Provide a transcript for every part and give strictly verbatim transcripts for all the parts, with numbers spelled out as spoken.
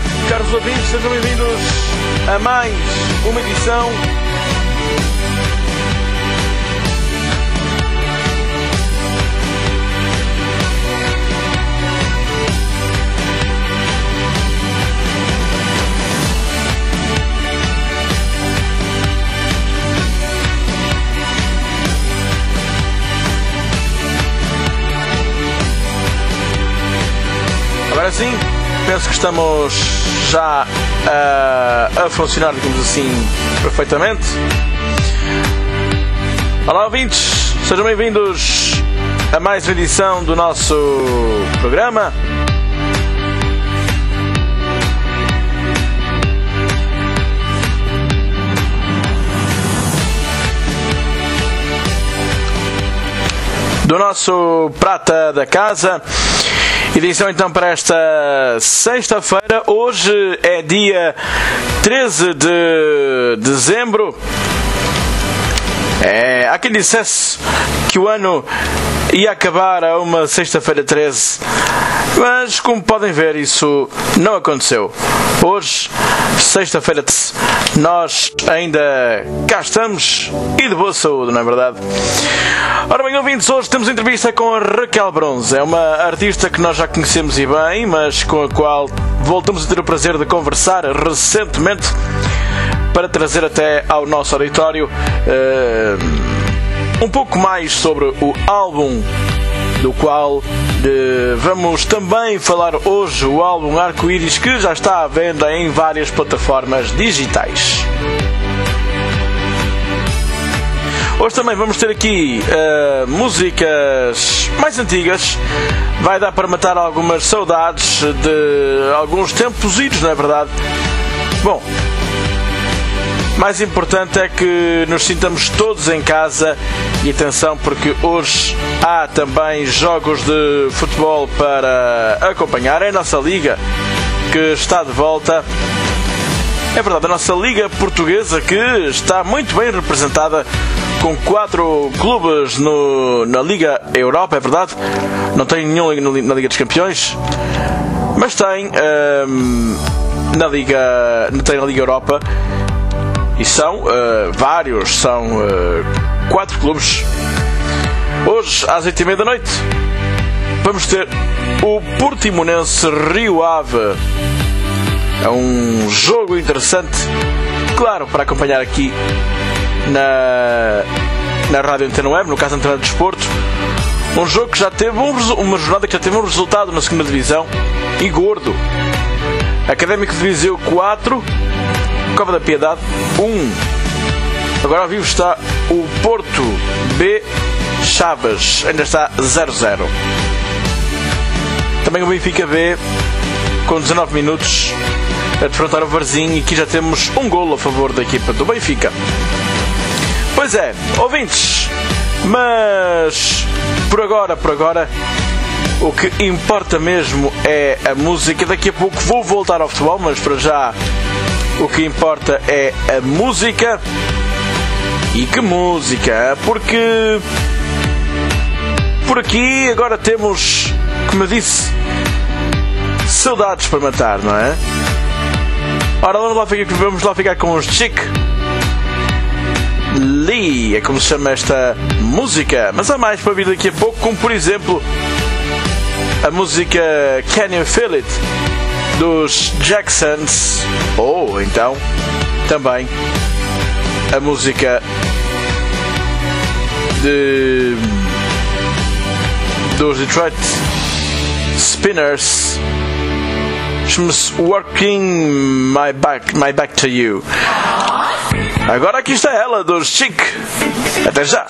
caros ouvintes, sejam bem-vindos a mais uma edição Agora sim, penso que estamos já a, a funcionar, digamos assim, perfeitamente. Olá, ouvintes, sejam bem-vindos a mais uma edição do nosso programa. Do nosso Prata da Casa. Edição então para esta sexta-feira. Hoje é dia treze de dezembro. É, há quem dissesse que o ano ia acabar a uma sexta-feira treze, mas como podem ver, isso não aconteceu. Hoje, sexta-feira treze, nós ainda cá estamos e de boa saúde, não é verdade? Ora bem, ouvintes, hoje temos entrevista com a Raquel Bronze. É uma artista que nós já conhecemos e bem, mas com a qual voltamos a ter o prazer de conversar recentemente, para trazer até ao nosso auditório uh, um pouco mais sobre o álbum do qual uh, vamos também falar hoje, o álbum Arco-Íris, que já está à venda em várias plataformas digitais. Hoje também vamos ter aqui uh, músicas mais antigas. Vai dar para matar algumas saudades de alguns tempos idos, não é verdade? Bom, mais importante é que nos sintamos todos em casa e atenção, porque hoje há também jogos de futebol para acompanhar. É a nossa Liga que está de volta. É verdade, a nossa Liga Portuguesa, que está muito bem representada com quatro clubes no, na Liga Europa, é verdade. Não tem nenhum na Liga dos Campeões, mas tem hum, na Liga, tem na Liga Europa. E são uh, vários, são uh, quatro clubes. Hoje, às oito e meia da noite, vamos ter o Portimonense Rio Ave. É um jogo interessante, claro, para acompanhar aqui na, na Rádio Antena Web, no caso Antena de Desporto. Um jogo que já teve um, uma jornada que já teve um resultado na segunda divisão, e gordo. Académico de Viseu quatro, Cova da Piedade um. Agora ao vivo está o Porto B Chaves, ainda está zero a zero. Também o Benfica B, com dezanove minutos, a defrontar o Varzim, e aqui já temos um golo a favor da equipa do Benfica. Pois é, ouvintes, mas por agora, por agora, o que importa mesmo é a música. Daqui a pouco vou voltar ao futebol, mas para já o que importa é a música. E que música? Porque por aqui agora temos, como eu disse, saudades para matar, não é? Ora, vamos lá ficar, vamos lá ficar com os Chick Lee, é como se chama esta música. Mas há mais para vir daqui a pouco, como por exemplo a música Can You Feel It, dos Jacksons, ou então também a música de dos Detroit Spinners, chama-se Working My Back, My Back to You. Agora aqui está ela, dos Chick. Até já.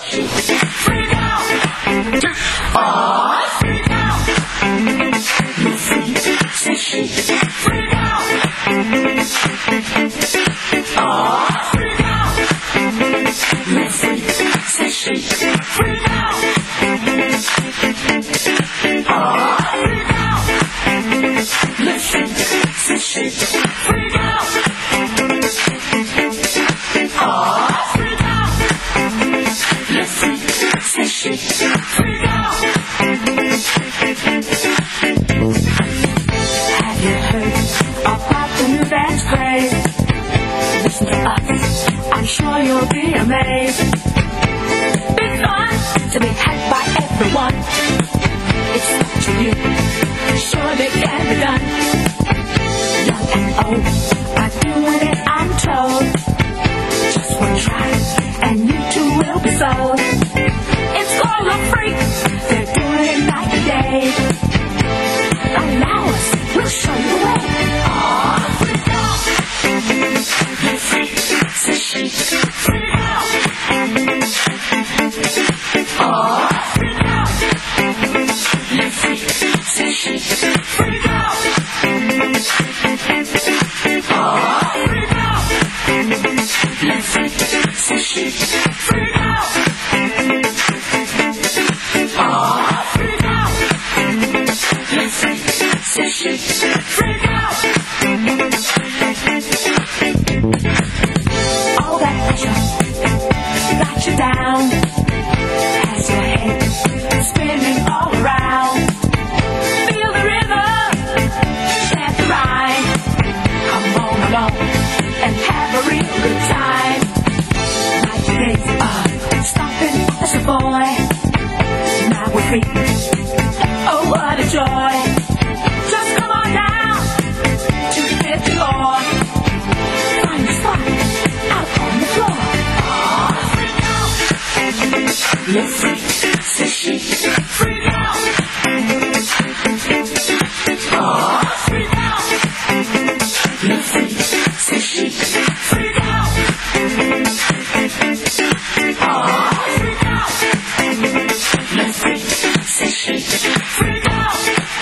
Have you heard about I'm sure you'll be amazed. It's fun to be had by everyone. It's up to you. Surely it can be done. Young and old are doing it, I'm told. Just one try, and you too will be sold. It's called a freak. They're doing it night and day. Allow us, we'll show you the way. Aww, freak out. You freak, says she. Freak out. Aww, freak out. You freak, says she. Freak out. Aww, freak out. You freak, says she. Freak out. Aww, freak out. You freak, says she. Freak out. All that pressure got you down. Has your head spinning all around. Feel the rhythm, chant the rhyme. Come on along and have a real good time. Like the days of stopping as a boy. Now we're free. Oh, what a joy. Just come on down to the fifth floor. Find a spot out on the floor. Aww, freak out. You freak, says she. Freak out. Aww, freak out. You freak, says she. Freak out. Aww, freak out. You freak, says she. Freak out.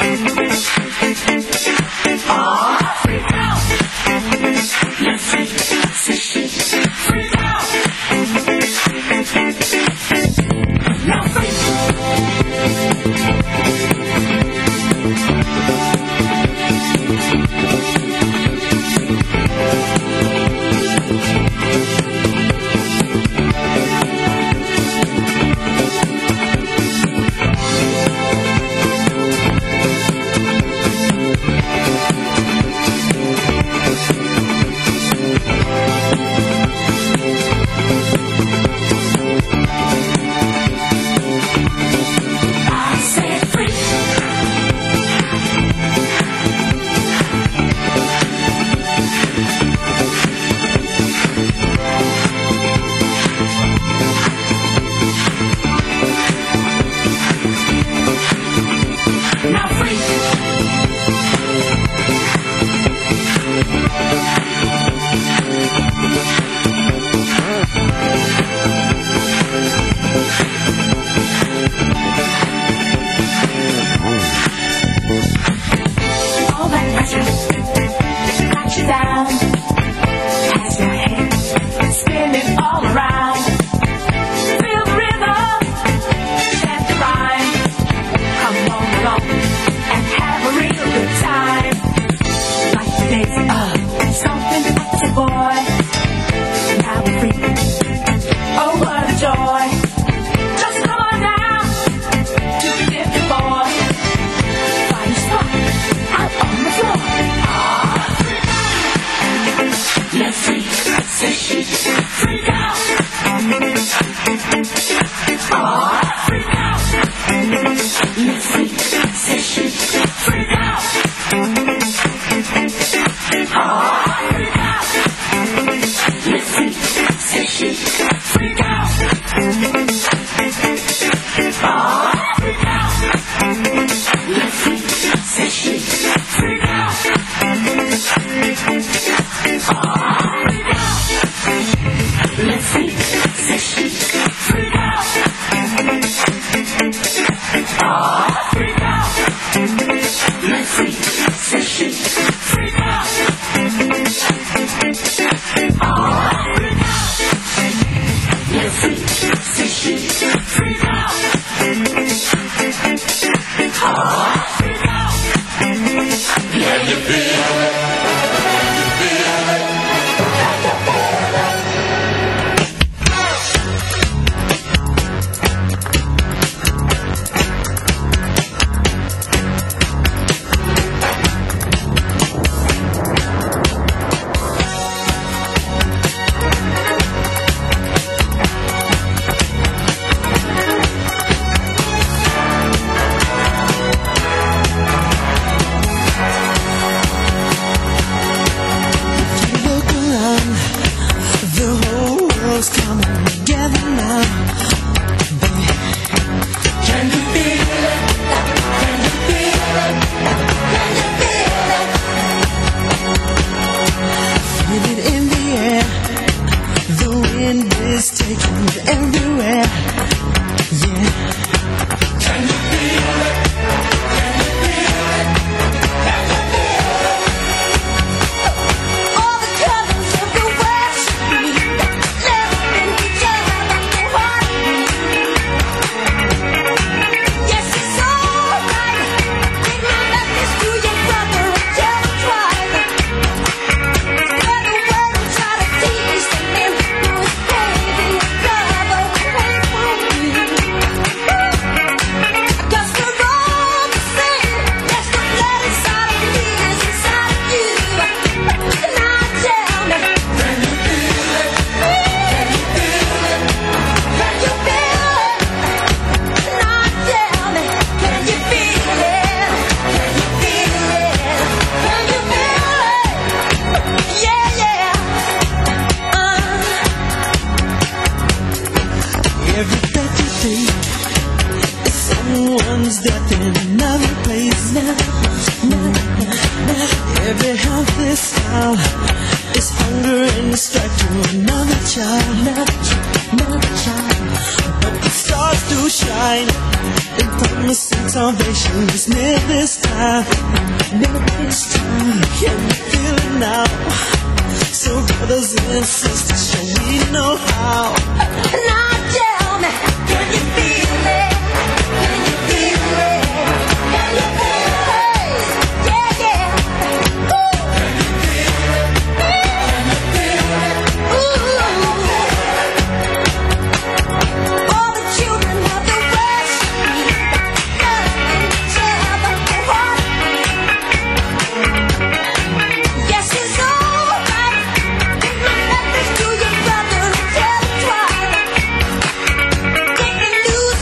Aww, freak out. You freak, says she. Freak out. Now freak. I said freak. Now freak. All that pressure got you down. Has your head spinning all around. Feel the rhythm, chant the rhyme. Come on along and have a real good time. Like the days of something as a boy. Now we're free. Oh, what a joy. Just come on down to the fifth floor. Find a spot out on the floor. Aww, freak out. You freak, says she. Freak out. Aww, freak out. You freak, says she. Freak out. Aww, freak out. You freak, says she. Freak out. Aww, freak out. You freak, says she. Freak out. Aww, freak out. is taking you everywhere. Yeah. Can you feel it? Can you feel it? Can you feel it? All the colors of the world should be loving each other like a heartbeat. Yes, it's alright. Bring my message to your brother and tell him twice. Spread the word and try to teach him who is crazy and brother wait for me. 'Cause we're all the same. Yes, the blood inside of me is inside of you. Now tell me, can you feel it? Can you feel it? Can you feel it? Now tell me, can you feel it? Can you feel it? Can you feel it? Yeah, yeah. Uh. Every breath you take is someone's death in another place. Every helpless smile is hunger and strife to another child. Another child. But the stars do shine in promising salvation is near this time. Near this time. Can you feel it now? So brothers and sisters, shall we know how? Now tell me, can you feel it? Can you feel it? Can you feel it? Yeah, yeah. Ooh. Can you feel it? Can you feel it? Ooh. All the children of the world should be loving each other like a heartbeat. Yes, it's alright. Bring my message to your brother and tell him twice. Take the news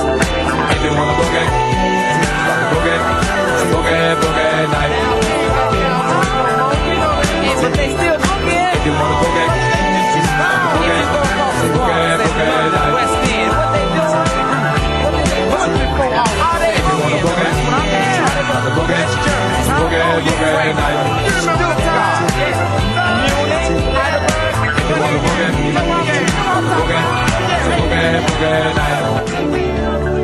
If you wanna boogie, boogie, boogie, boogie night. But they still boogie. If you wanna boogie, boogie, boogie, boogie night. West End, what they doing? What they doing before? Are they If you wanna boogie, boogie, boogie, boogie night. If you wanna boogie, boogie, boogie, boogie night.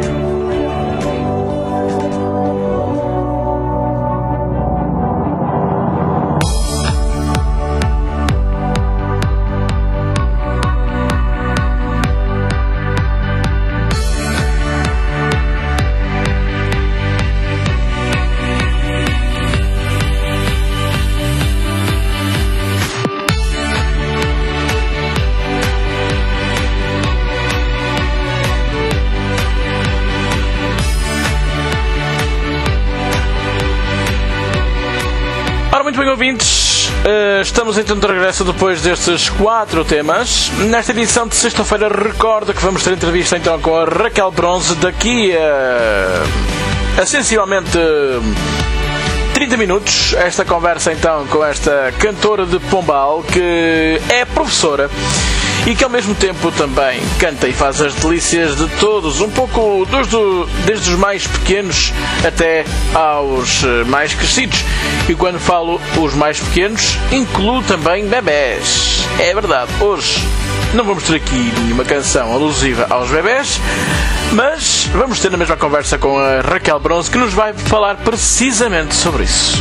Muito bem, ouvintes, uh, estamos então de regresso depois destes quatro temas. Nesta edição de sexta-feira, recordo que vamos ter entrevista então com a Raquel Bronze daqui a, a sensivelmente trinta minutos. Esta conversa então com esta cantora de Pombal, que é professora e que ao mesmo tempo também canta e faz as delícias de todos, um pouco desde, desde os mais pequenos até aos mais crescidos. E quando falo os mais pequenos, incluo também bebés. É verdade, hoje não vamos ter aqui nenhuma canção alusiva aos bebés, mas vamos ter a mesma conversa com a Raquel Bronze, que nos vai falar precisamente sobre isso.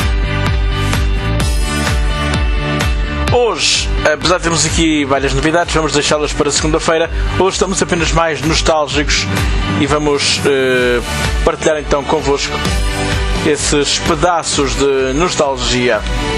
Hoje, apesar de termos aqui várias novidades, vamos deixá-las para segunda-feira. Hoje estamos apenas mais nostálgicos e vamos uh, partilhar então convosco esses pedaços de nostalgia.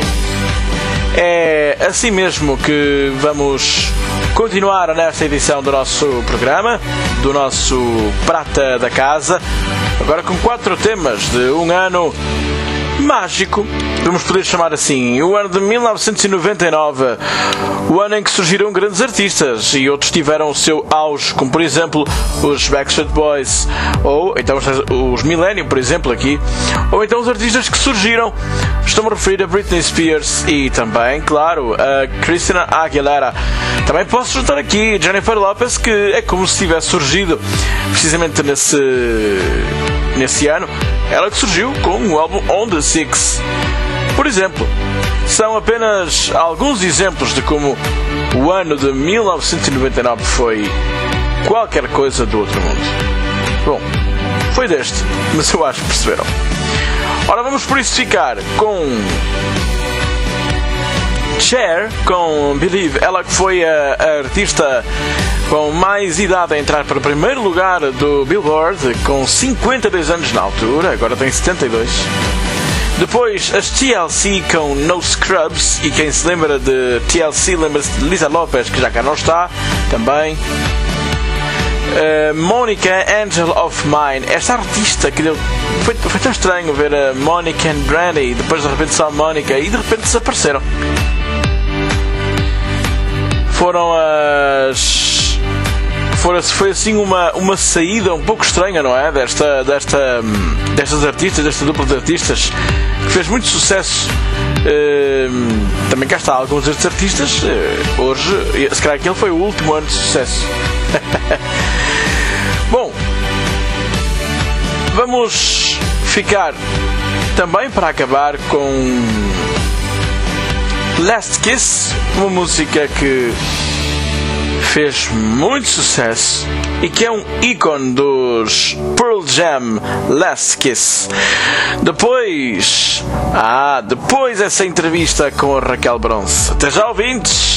É assim mesmo que vamos continuar nesta edição do nosso programa, do nosso Prata da Casa, agora com quatro temas de um ano mágico, vamos poder chamar assim, o ano de mil novecentos e noventa e nove, o ano em que surgiram grandes artistas e outros tiveram o seu auge, como por exemplo os Backstreet Boys, ou então os Millennium, por exemplo, aqui, ou então os artistas que surgiram. Estou-me a referir a Britney Spears e também, claro, a Christina Aguilera. Também posso juntar aqui Jennifer Lopez, que é como se tivesse surgido precisamente nesse, nesse ano. Ela que surgiu com o álbum On The Six. Por exemplo, são apenas alguns exemplos de como o ano de mil novecentos e noventa e nove foi qualquer coisa do outro mundo. Bom, foi deste, mas eu acho que perceberam. Ora, vamos por isso ficar com Cher, com Believe. Ela que foi a, a artista com mais idade a entrar para o primeiro lugar do Billboard, com cinquenta e dois anos na altura, agora tem setenta e dois. Depois as T L C com No Scrubs, e quem se lembra de T L C lembra-se de Lisa Lopez, que já cá não está, também. Uh, Monica, Angel of Mine, esta artista que deu, foi, foi tão estranho ver a Monica and Brandy, depois de repente só a Monica, e de repente desapareceram. Foram as... Foi, foi assim uma, uma saída um pouco estranha, não é? Desta, desta, destas artistas, desta dupla de artistas, que fez muito sucesso. Uh, também cá está alguns destes artistas. Uh, hoje, se calhar aquele foi o último ano de sucesso. Bom, vamos ficar também para acabar com Last Kiss, uma música que fez muito sucesso e que é um ícone dos Pearl Jam, Last Kiss. Depois, ah, depois essa entrevista com a Raquel Bronze. Até já, ouvintes!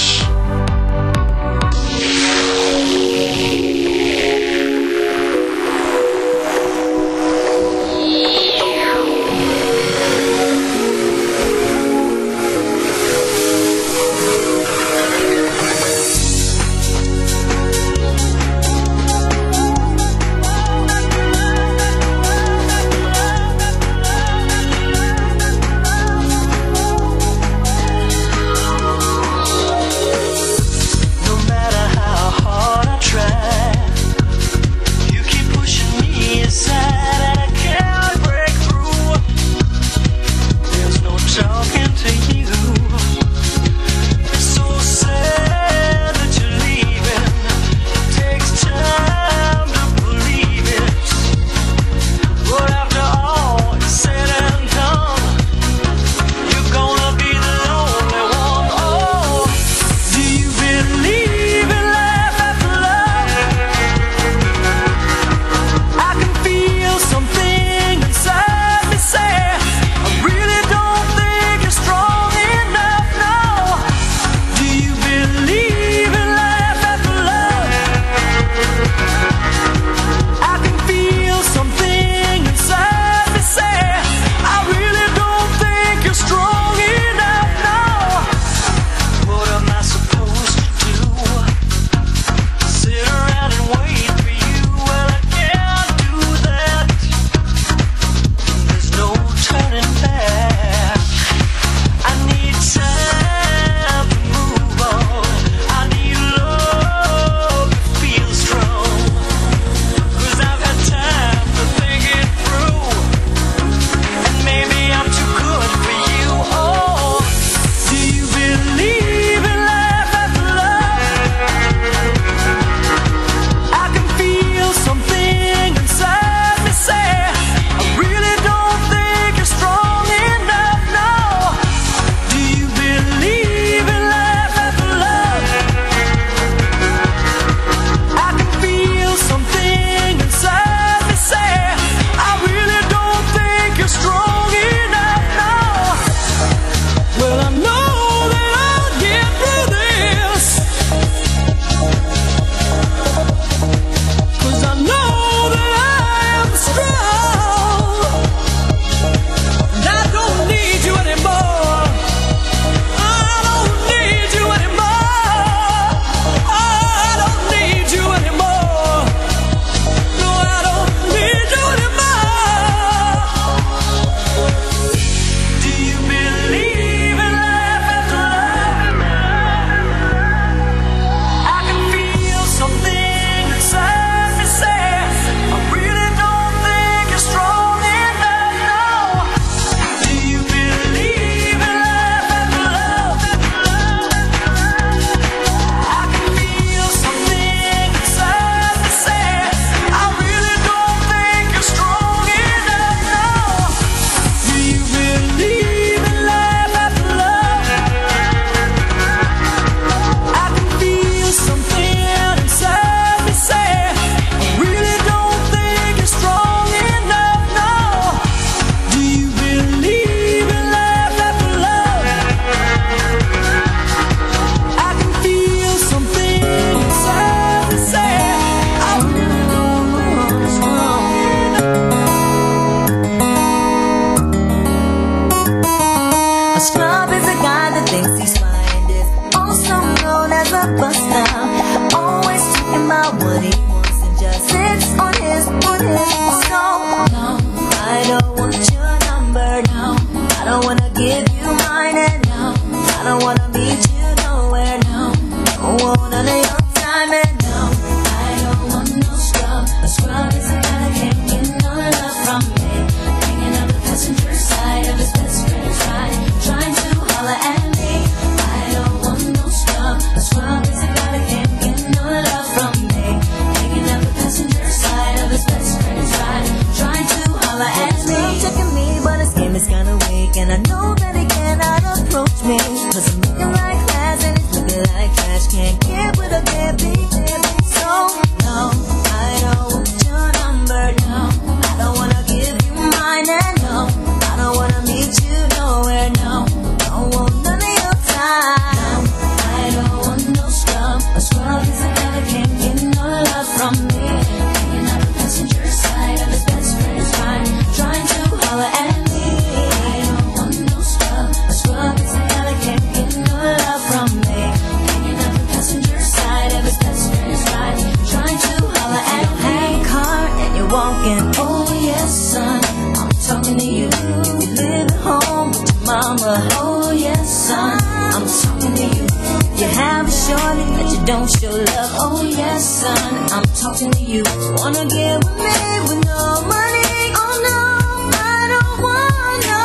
what he wants and just sits on his, on his. No, no, I don't want your number, no. I don't wanna give you mine, and no, I don't wanna meet you nowhere, no. Don't want none of your time, and no, I don't want no scrub. A scrub is a guy that can't get no love from me. Hanging out the passenger side of his best friend's ride, trying to holler at me. I don't want no scrub. A scrub is a guy that can't get no love from me. Hanging out the passenger side of his best friend's ride, trying to holler at me. He's checking me, but his game is kinda weak, and I know that he cannot approach me, cause I'm looking like class and he's looking like trash. Can't get with a bad beat. So, no, I don't want your number, no. I don't wanna give you mine, and no, I don't wanna meet you nowhere, no. Don't want none of your time. I don't want no scrub. A scrub is a guy that can't get no love from me. Hanging out the passenger side of his best friend's ride, trying to holler at me. I don't want no scrub. A scrub is a guy that can't get no love from me. Hanging out the passenger side of his best friend's ride, trying to holler at me. Hey, car, and you're walking. Oh yes, son, I'm talking to you. You live at home with your mama. Oh yes, son, I'm talking to you. You have a shorty that you don't show love. Oh yes, son, I'm talking to you. Wanna get with me with no money? Oh no, I don't want no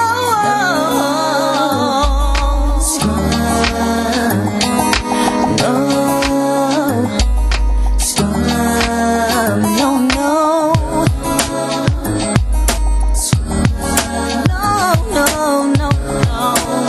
scrub. No scrub, no, no. No, no, no, no.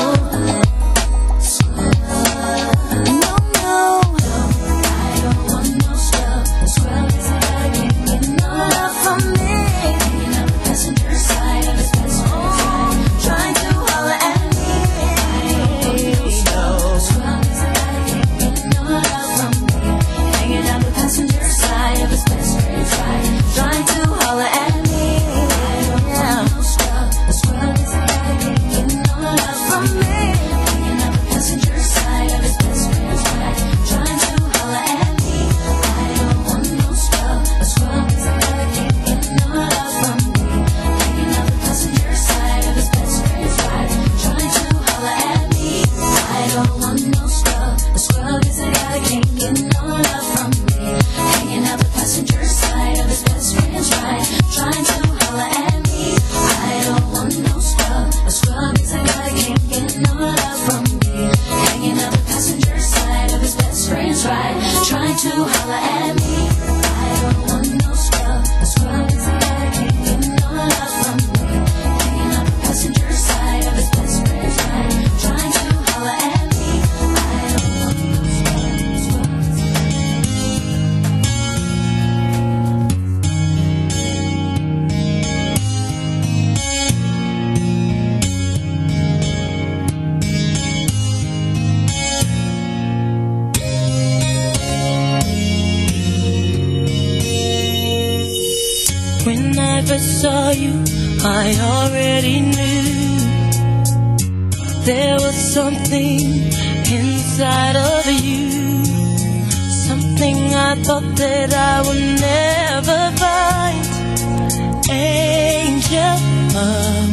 No, no. I don't want no scrub. A scrub is a guy that can't get no love from me. Hanging out the passenger side of his best friend's ride, trying to holler at me. I don't want no scrub. A scrub is a guy that can't get no love from me. Hanging out the passenger side of his best friend's ride, trying to holler at me. I don't want no scrub. A scrub is a guy that can't get no love from me. Hanging out the passenger side of his best friend's ride, trying to holler at me. I don't want no scrub. A scrub is a guy that can't get no love from me. Hanging out the passenger side of his best friend's ride, trying to holler at me. I don't want no scrub. A scrub is a guy that can't get no love from me. Hanging out the passenger side of his best friend's ride, trying to holler at me. I don't want no scrub. A scrub is a guy that can't get no love from me. Hanging out the passenger side of his best friend's ride, trying to holler at me. I don't want no scrub. A scrub is a guy that can't get no love from me. Hanging out the passenger side of his best friend's ride, trying to holler at me. I don't want no scrub. When I first saw you, I already knew there was something inside of you, something I thought that I would never find. Angel of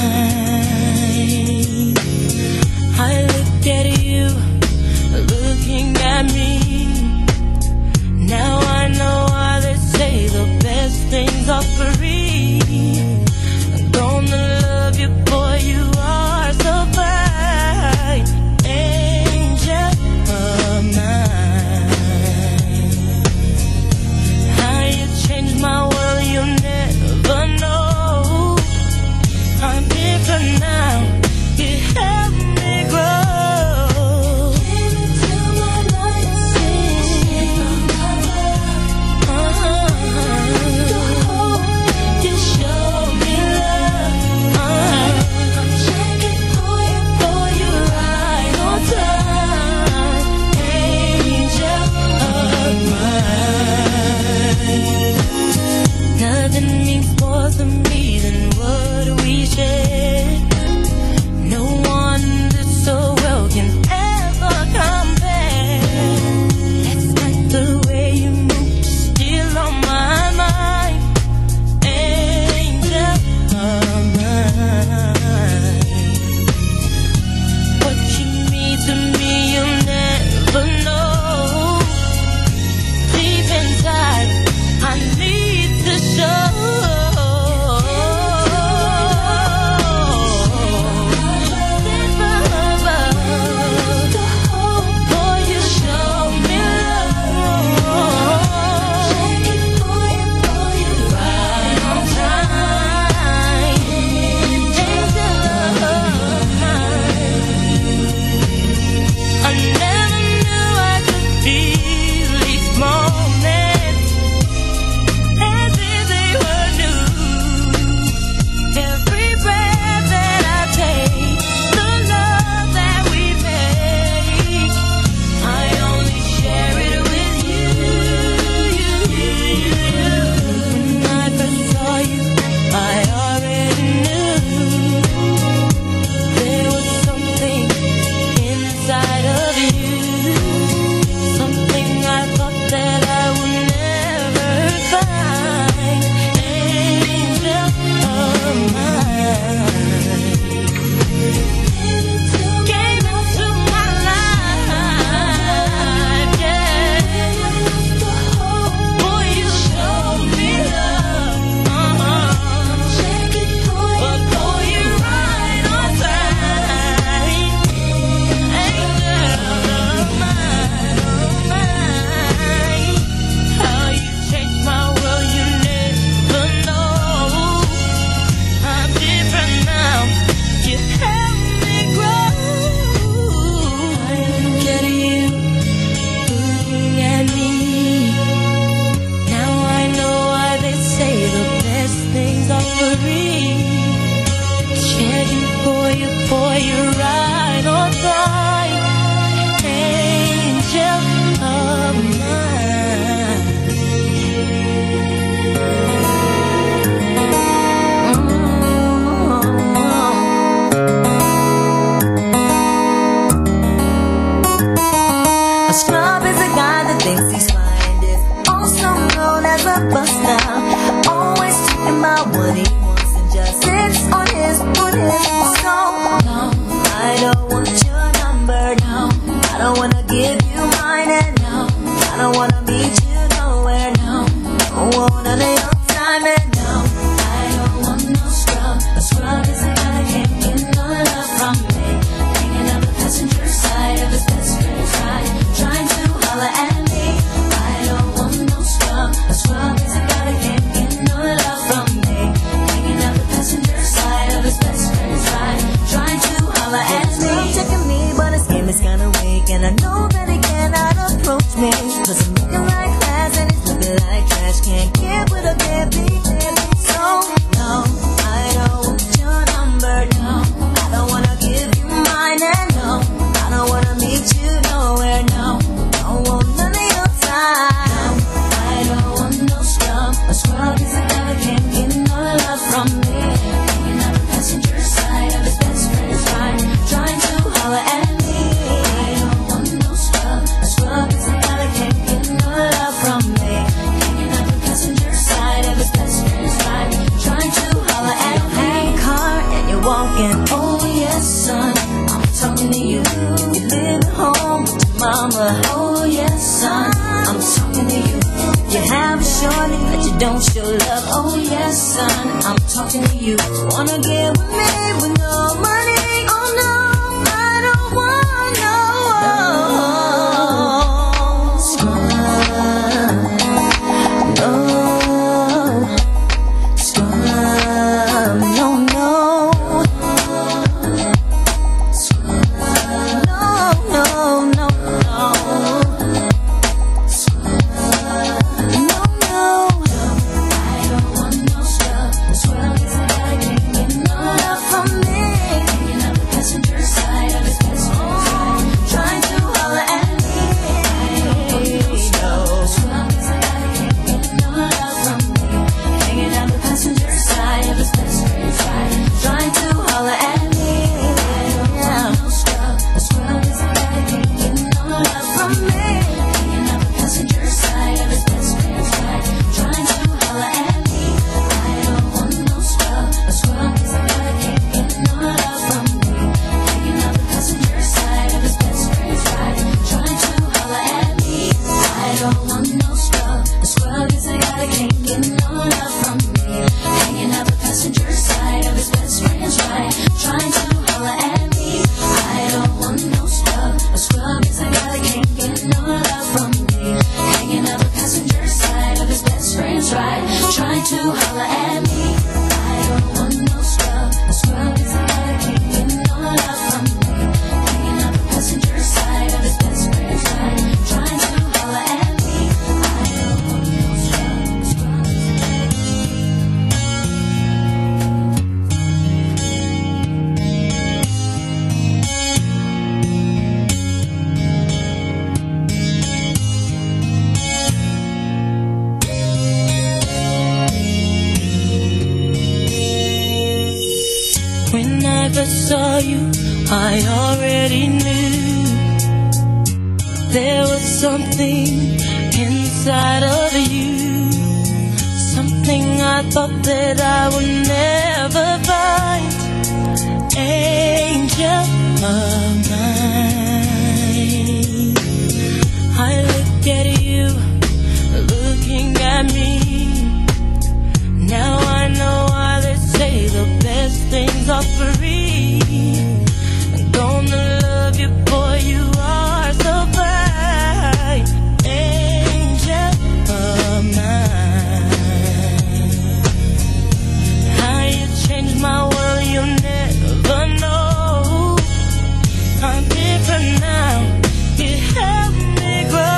mine, I look at you, looking at me. Now I know why they say the best things are free. I'm gonna love you, boy, you are so fine. Angel of mine, how you changed my world, you'll never know. I'm different now, you help me grow. Came into my life, you showed me love. I'm checking for you, for you right on time. Angel of mine, nothing means more to me than what we share. No one that so well can ever compare. It's like the way you move, just do about what he wants and just sits on his, on his soul. No, I don't want your number, no. I don't wanna give you mine, and no, I don't wanna meet you nowhere, no. Don't want none of your time, and no, I don't want no scrub. A scrub is a guy that can't get no love from me. Hanging on the passenger side of his best friend's ride, trying to holler at me. I don't want no scrub. A scrub is a guy that can't get no love from me. Hanging on the passenger side of his best friend's ride, trying to holler at me. He's checking me, but his game is kinda weak, and I know that he cannot approach me. Cause I'm looking like class and he's looking like trash. Can't get with a baby. So, no, I don't want your number, no. I don't wanna give you mine, and no, I don't wanna meet you nowhere, no. Don't want none of your time. I don't want no scrub. A scrub is a guy that can't get no love from me. Hanging out the passenger side of his best friend's ride, trying to holler at me. I don't want no scrub. A scrub is a guy that can't get no love from me. Hanging out the passenger side of his best friend's ride, trying to holler at me. Hey, car, and you're walking. Oh yes, son, I'm talking to you. You live at home with your mama. Oh yes, son, I'm talking to you. You have a shorty that you don't show love. Oh yes, son, I'm talking to you. Wanna get with me with no money? Oh no, I don't want no scrub. No scrub, no, no. No, no, no, no. first saw you, I already knew there was something inside of you, something I thought that I would never find. Angel of mine, I look at you, looking at me. Now I know why they say the best things are free. I'm gonna love you, boy, you are so fine. Angel of mine, how you changed my world, you'll never know. I'm different now, you help me grow.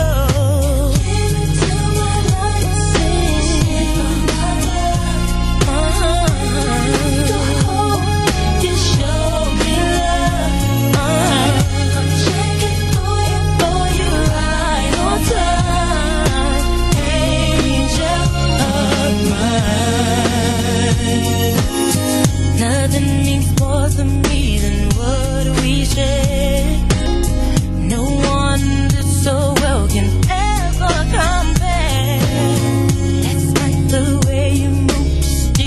Nothing means more to me than what we share. No one did so well can ever compare. That's like the way you move, just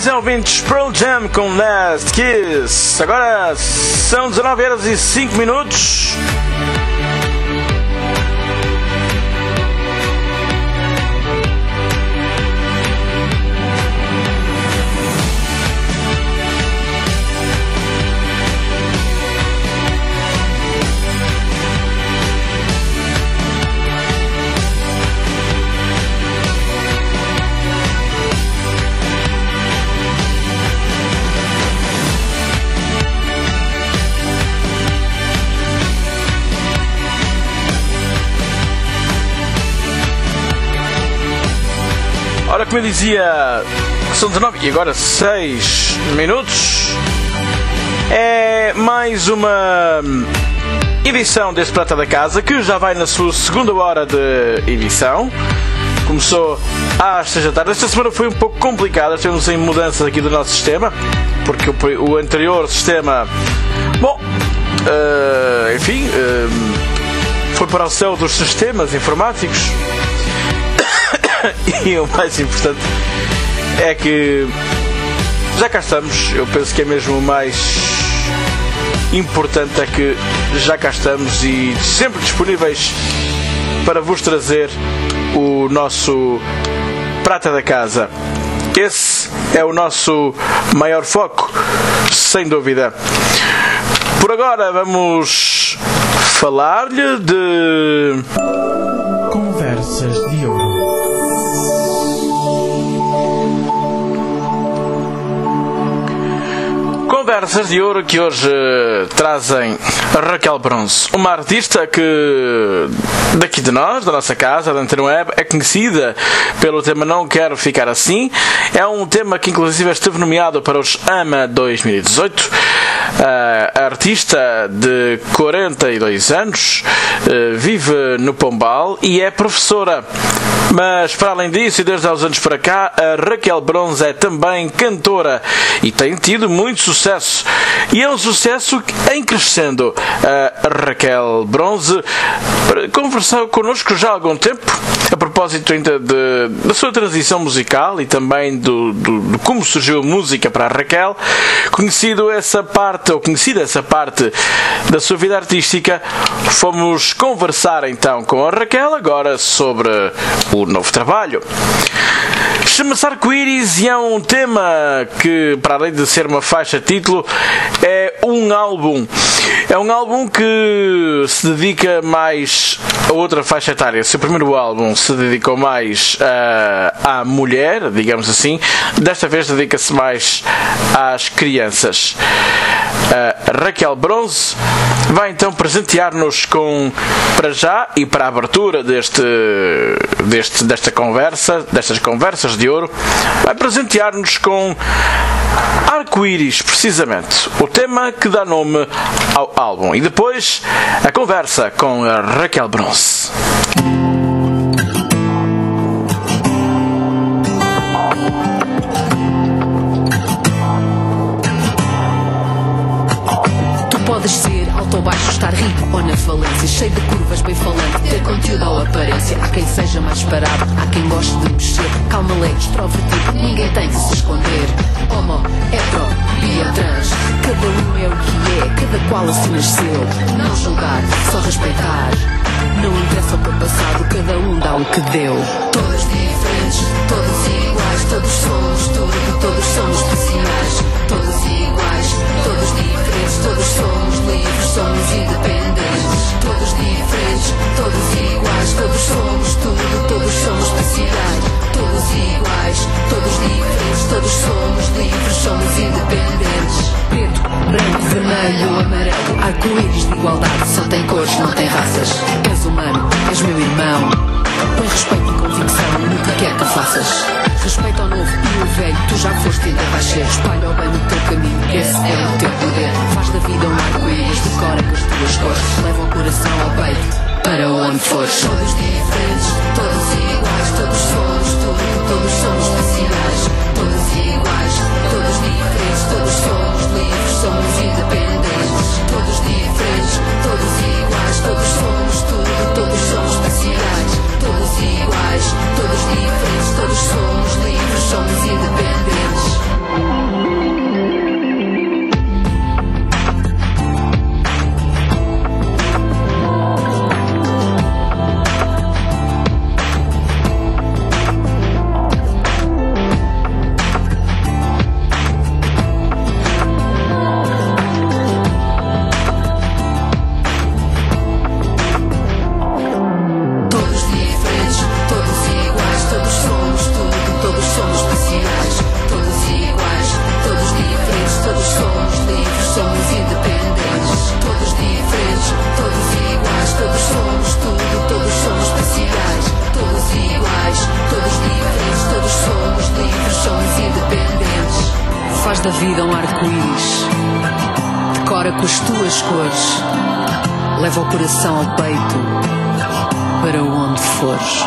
Atenção, ouvintes, Pearl Jam com Last Kiss. Agora são dezanove horas e cinco minutos. Ora, como eu dizia, são dezanove e agora seis minutos. É mais uma edição desse Prata da Casa que já vai na sua segunda hora de edição. Começou às seis da tarde. Esta semana foi um pouco complicada. Temos em mudanças aqui do nosso sistema, porque o, o anterior sistema, bom, uh, enfim, uh, foi para o céu dos sistemas informáticos. E o mais importante é que já cá estamos. Eu penso que é mesmo o mais importante é que já cá estamos e sempre disponíveis para vos trazer o nosso Prata da Casa. Esse é o nosso maior foco, sem dúvida. Por agora vamos falar-lhe de Conversas de Ouro. Conversas de Ouro que hoje uh, trazem Raquel Bronze, uma artista que daqui de nós, da nossa casa, da Antena Web, é conhecida pelo tema Não Quero Ficar Assim. É um tema que inclusive esteve nomeado para os AMA dois mil e dezoito. Uh, a artista de quarenta e dois anos uh, vive no Pombal e é professora. Mas para além disso, e desde há uns anos para cá, a Raquel Bronze é também cantora e tem tido muito sucesso. E é um sucesso em crescendo. A Raquel Bronze conversou connosco já há algum tempo, a propósito ainda de, da sua transição musical e também do, do, de como surgiu a música para a Raquel. Conhecido essa parte, ou conhecida essa parte da sua vida artística, fomos conversar então com a Raquel agora sobre o novo trabalho. Chama-se Arco-Íris e é um tema que, para além de ser uma faixa título, é um álbum. É um álbum que se dedica mais a outra faixa etária. O seu primeiro álbum se dedicou mais uh, à mulher, digamos assim. Desta vez dedica-se mais às crianças. Uh, Raquel Bronze vai então presentear-nos com, para já e para a abertura deste, deste, desta conversa, destas conversas de ouro, vai presentear-nos com Arco-Íris, precisamente, o tema que dá nome ao álbum. E depois a conversa com a Raquel Bronze. Podes ser alto ou baixo, estar rico ou na falência, cheio de curvas, bem falante, ter conteúdo ou aparência. Há quem seja mais parado, há quem goste de mexer, calma, leve, extrovertido, ninguém tem que se esconder. Homo, hetero, bi ou trans, cada um é o que é, cada qual assim nasceu. Não julgar, só respeitar. Não interessa o teu passado, cada um dá o que deu. Todos diferentes, todos iguais, todos somos tudo, todos somos especiais. Todos iguais, todos diferentes, todos somos livres, somos independentes. Todos diferentes, todos iguais, todos somos tudo, todos somos especiais. Todos iguais, todos diferentes, todos somos livres, somos independentes. Preto, branco, vermelho, amarelo, arco-íris de igualdade, só tem cores, não tem raças. És humano, és meu irmão. Põe respeito e convicção no que quer que faças. Respeito ao novo e ao velho, tu já foste e ainda vais ser. Espalha o bem no teu caminho, esse é o teu poder. Faz da vida um arco-íris, decora com as tuas cores. Leva o coração ao peito, para onde fores. Todos diferentes, todos iguais, todos somos tudo, todos somos especiais. Todos iguais, todos diferentes, todos somos livres, somos independentes. Todos diferentes, todos iguais, todos somos tudo, todos somos especiais. Todos iguais, todos diferentes, todos somos livres, somos independentes. da vida um arco-íris. Decora com as tuas cores. Leva o coração ao peito para onde fores.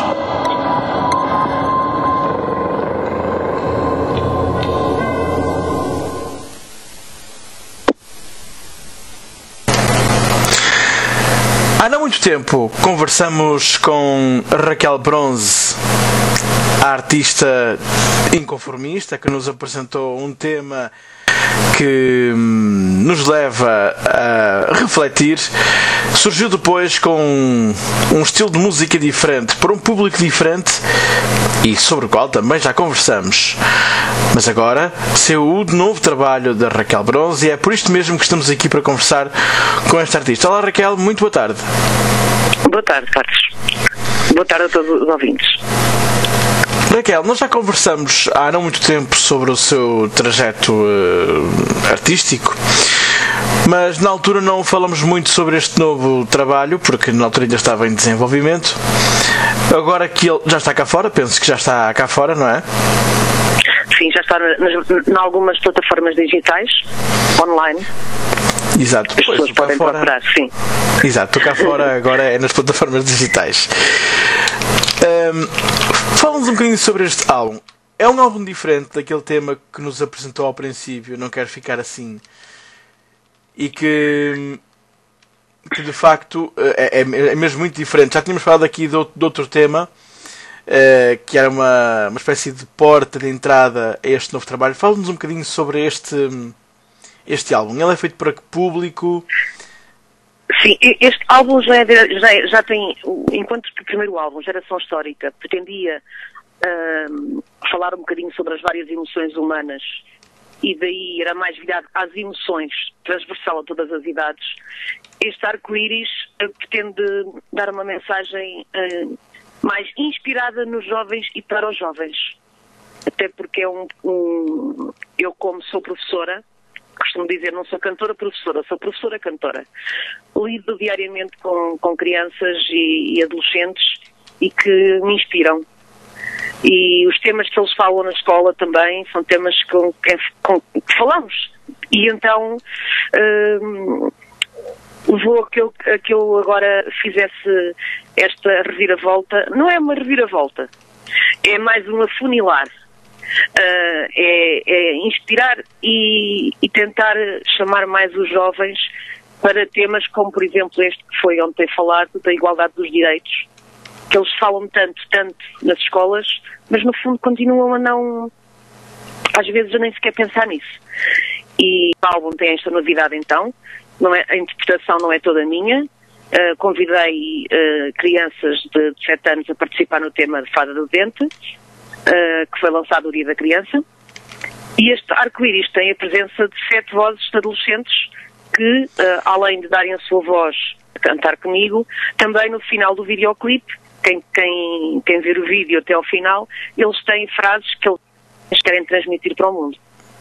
Há não muito tempo conversamos com Raquel Bronze, a artista inconformista que nos apresentou um tema que nos leva a refletir. Surgiu depois com um estilo de música diferente, para um público diferente e sobre o qual também já conversamos. Mas agora saiu o novo trabalho da Raquel Bronze e é por isto mesmo que estamos aqui para conversar com esta artista. Olá Raquel, muito boa tarde. Boa tarde, Carlos. Boa tarde a todos os ouvintes. Raquel, nós já conversamos há não muito tempo sobre o seu trajeto uh, artístico, mas na altura não falamos muito sobre este novo trabalho, porque na altura ainda estava em desenvolvimento. Agora que ele já está cá fora, penso que já está cá fora, não é? Sim, já está em algumas plataformas digitais, online. Exato. As pessoas podem fora... procurar, sim. Exato, estou cá fora, agora é nas plataformas digitais. Um, Fala-nos um bocadinho sobre este álbum. É um álbum diferente daquele tema que nos apresentou ao princípio, Não Quero Ficar Assim, e que, que de facto é, é mesmo muito diferente. Já tínhamos falado aqui de outro, de outro tema, uh, que era uma, uma espécie de porta de entrada a este novo trabalho. Fala-nos um bocadinho sobre este, este álbum. Ele é feito para que público? Sim, este álbum já, é de, já, é, já tem, enquanto que o primeiro álbum, Geração Histórica, pretendia uh, falar um bocadinho sobre as várias emoções humanas e daí era mais virado às emoções, transversal a todas as idades, este arco-íris uh, pretende dar uma mensagem uh, mais inspirada nos jovens e para os jovens. Até porque é um, um eu como sou professora, costumo dizer, não sou cantora professora, sou professora cantora. Lido diariamente com, com crianças e, e adolescentes e que me inspiram. E os temas que eles falam na escola também são temas com que, com que falamos. E então hum, levou a que, eu, a que eu agora fizesse esta reviravolta. Não é uma reviravolta, é mais um afunilar. Uh, é, é inspirar e, e tentar chamar mais os jovens para temas como, por exemplo, este que foi ontem falado, da igualdade dos direitos, que eles falam tanto, tanto nas escolas, mas no fundo continuam a não, às vezes a nem sequer pensar nisso. E o álbum tem esta novidade então, não é, a interpretação não é toda minha. Uh, convidei uh, crianças de sete anos a participar no tema de Fada do Dente, Uh, que foi lançado no Dia da Criança, e este arco-íris tem a presença de sete vozes de adolescentes que, uh, além de darem a sua voz a cantar comigo, também no final do videoclipe, quem, quem, quem ver o vídeo até ao final, eles têm frases que eles querem transmitir para o mundo.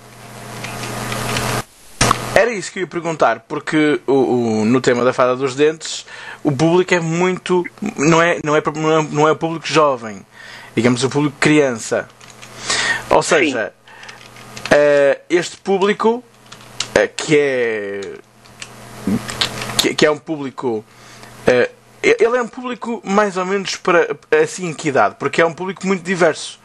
Era isso que eu ia perguntar, porque o, o, no tema da Fada dos Dentes, o público é muito... não é, não é, não é, não é o público jovem, digamos o público criança. Ou seja, uh, este público, uh, que é que, que é um público... Uh, ele é um público mais ou menos para, assim, que idade? Porque é um público muito diverso.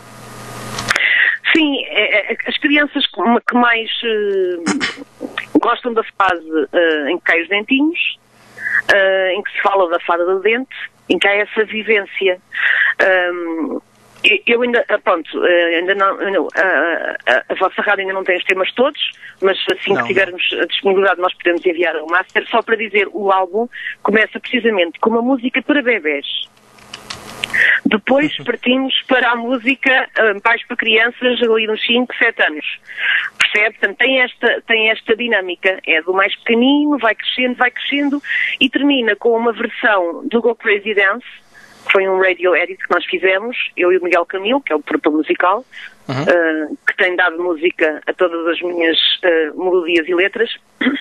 Sim, é, é, as crianças que mais uh, gostam da fase uh, em que caem os dentinhos, uh, em que se fala da fada do dente, em que há essa vivência. Um, eu ainda, pronto, ainda não, não a, a, a vossa rádio ainda não tem os temas todos, mas assim não. Que tivermos a disponibilidade nós podemos enviar o master. Só para dizer, o álbum começa precisamente com uma música para bebés. Depois partimos para a música uh, mais para crianças ali nos cinco, sete anos. Percebe? Portanto, tem esta, tem esta dinâmica. É do mais pequenino, vai crescendo, vai crescendo e termina com uma versão do Go Crazy Dance, que foi um radio edit que nós fizemos, eu e o Miguel Camilo, que é o produtor musical, uhum. uh, que tem dado música a todas as minhas uh, melodias e letras.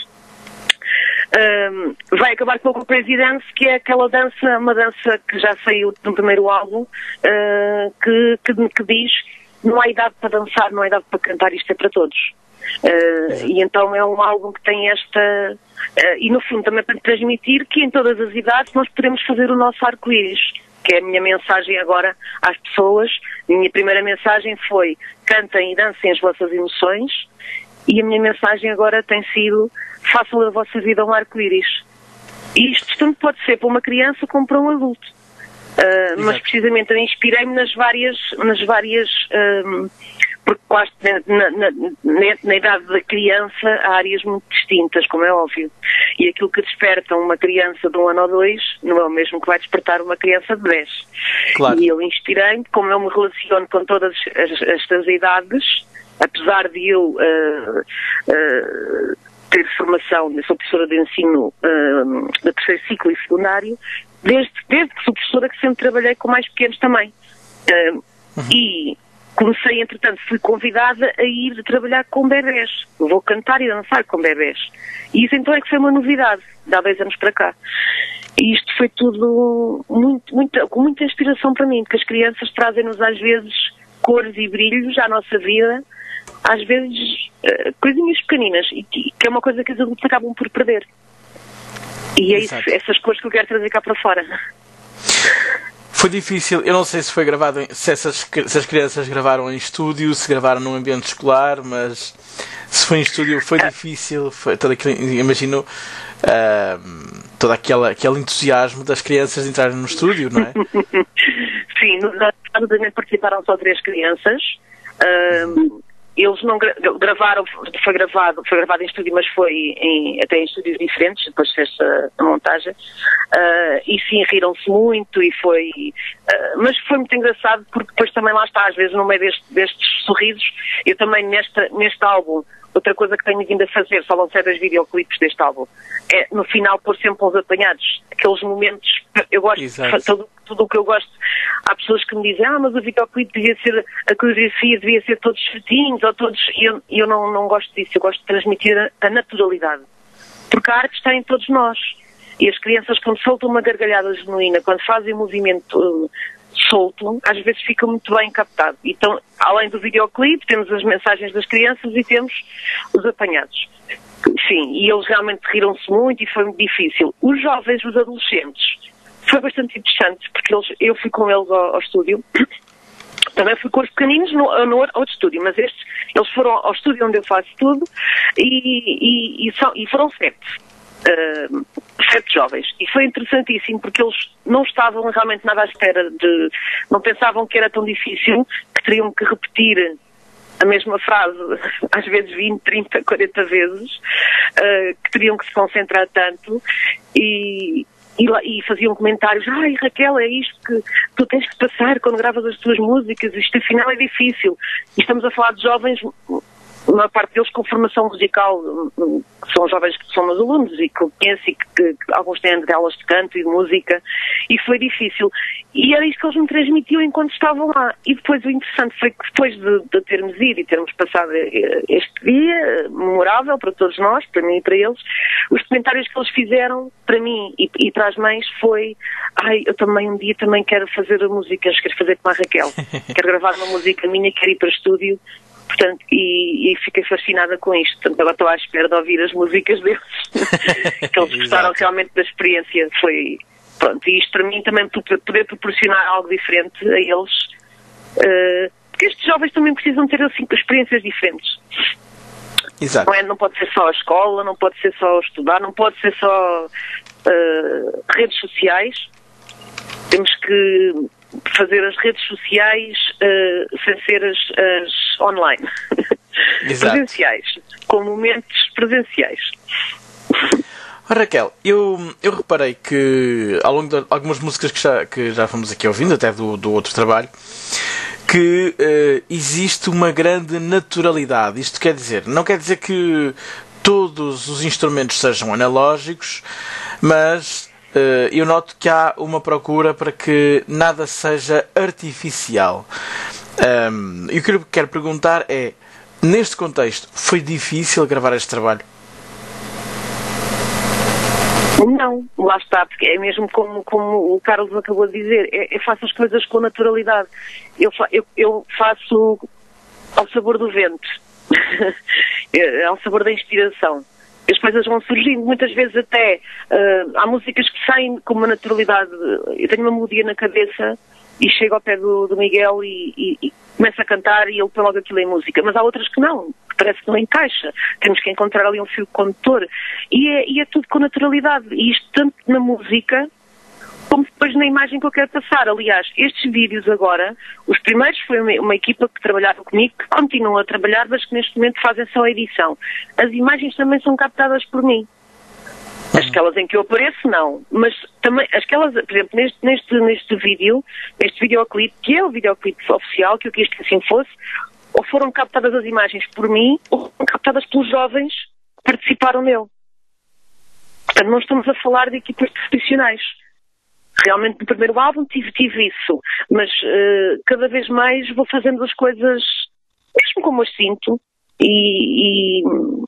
Um, vai acabar com o Crazy Dance, que é aquela dança, uma dança que já saiu no primeiro álbum, uh, que, que, que diz: não há idade para dançar, não há idade para cantar, isto é para todos. Uh, e então é um álbum que tem esta... Uh, e no fundo também para transmitir que em todas as idades nós podemos fazer o nosso arco-íris, que é a minha mensagem agora às pessoas. A minha primeira mensagem foi: cantem e dancem as vossas emoções, e a minha mensagem agora tem sido: façam a vossa vida um arco-íris. E isto tanto pode ser para uma criança como para um adulto. Uh, mas precisamente eu inspirei-me nas várias, nas várias um, porque quase na, na, na, na idade da criança há áreas muito distintas, como é óbvio. E aquilo que desperta uma criança de um ano ou dois não é o mesmo que vai despertar uma criança de dez. Claro. E eu inspirei-me, como eu me relaciono com todas as, estas idades, apesar de eu uh, uh, ter formação, eu sou professora de ensino uh, de terceiro ciclo e secundário, desde, desde que sou professora que sempre trabalhei com mais pequenos também. Uh, uhum. E comecei, entretanto, fui convidada a ir trabalhar com bebés. Vou cantar e dançar com bebés. E isso então é que foi uma novidade, de há dez anos para cá. E isto foi tudo muito, muito, com muita inspiração para mim, porque as crianças trazem-nos às vezes cores e brilhos à nossa vida, às vezes uh, coisinhas pequeninas, e que, que é uma coisa que os adultos acabam por perder. E é isso, essas cores que eu quero trazer cá para fora. Foi difícil, eu não sei se foi gravado, em, se, essas, se as crianças gravaram em estúdio, se gravaram num ambiente escolar, mas se foi em estúdio foi difícil, foi todo aquele, imagino uh, todo aquele, aquele entusiasmo das crianças de entrarem no estúdio, não é? Sim, nós também participaram só três crianças. Uh, eles não gra gravaram, foi gravado, foi gravado em estúdio, mas foi em, até em estúdios diferentes, depois fez a montagem, uh, e sim, riram-se muito, e foi, uh, mas foi muito engraçado, porque depois também lá está, às vezes no meio deste, destes sorrisos, eu também nesta, neste álbum, outra coisa que tenho vindo a fazer, só vão ser os videoclipes deste álbum, é no final pôr sempre uns apanhados, aqueles momentos, eu gosto, tudo, tudo o que eu gosto. Há pessoas que me dizem: ah, mas o videoclipe devia ser, a coreografia devia ser todos certinhos, ou todos, e eu, eu não, não gosto disso, eu gosto de transmitir a, a naturalidade, porque a arte está em todos nós, e as crianças quando soltam uma gargalhada genuína, quando fazem um movimento uh, solto, às vezes fica muito bem captado. Então, além do videoclipe, temos as mensagens das crianças e temos os apanhados. Sim, e eles realmente riram-se muito e foi muito difícil. Os jovens, os adolescentes, foi bastante interessante, porque eles, eu fui com eles ao, ao estúdio, também fui com os pequeninos no, no outro estúdio, mas estes, eles foram ao estúdio onde eu faço tudo, e, e, e, são, e foram sete, uh, sete jovens, e foi interessantíssimo, porque eles não estavam realmente nada à espera de, não pensavam que era tão difícil, que teriam que repetir a mesma frase, às vezes vinte, trinta, quarenta vezes, uh, que teriam que se concentrar tanto, e... E, lá, e faziam comentários: ai Raquel, é isto que tu tens que passar quando gravas as tuas músicas, isto afinal é difícil. E estamos a falar de jovens, a maior parte deles com formação musical, que são jovens que são meus alunos e que eu conheço, e que, que, que alguns têm de aulas de canto e de música, e foi difícil. E era isso que eles me transmitiam enquanto estavam lá. E depois o interessante foi que depois de, de termos ido e termos passado este dia memorável para todos nós, para mim e para eles, os comentários que eles fizeram para mim e, e para as mães foi: ai, eu também um dia também quero fazer músicas, quero fazer com a Raquel, quero gravar uma música minha, quero ir para o estúdio. Portanto, e, e fiquei fascinada com isto. Portanto, agora estou à espera de ouvir as músicas deles. Que eles gostaram realmente da experiência. Foi, pronto, e isto para mim também poder proporcionar algo diferente a eles. Uh, porque estes jovens também precisam ter assim, experiências diferentes. Exato. Não, é, não pode ser só a escola, não pode ser só estudar, não pode ser só uh, redes sociais. Temos que fazer as redes sociais uh, sem ser as, as online. Presenciais, com momentos presenciais. Oh, Raquel, eu, eu reparei que ao longo de algumas músicas que já, que já fomos aqui ouvindo, até do, do outro trabalho, que uh, existe uma grande naturalidade. Isto quer dizer, não quer dizer que todos os instrumentos sejam analógicos, mas Uh, eu noto que há uma procura para que nada seja artificial. Um, e o que eu quero perguntar é: neste contexto, foi difícil gravar este trabalho? Não, lá está, porque é mesmo como, como o Carlos acabou de dizer, eu, eu faço as coisas com naturalidade. Eu, fa, eu, eu faço ao sabor do vento. é um sabor da inspiração. As coisas vão surgindo, muitas vezes até uh, há músicas que saem com uma naturalidade. Eu tenho uma melodia na cabeça e chego ao pé do, do Miguel e, e, e começo a cantar e ele põe logo aquilo em música, mas há outras que não, que parece que não encaixa. Temos que encontrar ali um fio condutor e é, e é tudo com naturalidade, e isto tanto na música como depois na imagem que eu quero passar. Aliás, estes vídeos agora, os primeiros foi uma, uma equipa que trabalhava comigo, que continuam a trabalhar, mas que neste momento fazem só a edição. As imagens também são captadas por mim. Aquelas em que eu apareço, não. Mas também, aquelas, por exemplo, neste, neste, neste vídeo, neste videoclipe, que é o videoclipe oficial, que eu quis que assim fosse, ou foram captadas as imagens por mim, ou foram captadas pelos jovens que participaram nele. Portanto, não estamos a falar de equipas profissionais. Realmente no primeiro álbum tive, tive isso, mas uh, cada vez mais vou fazendo as coisas mesmo como eu sinto e, e,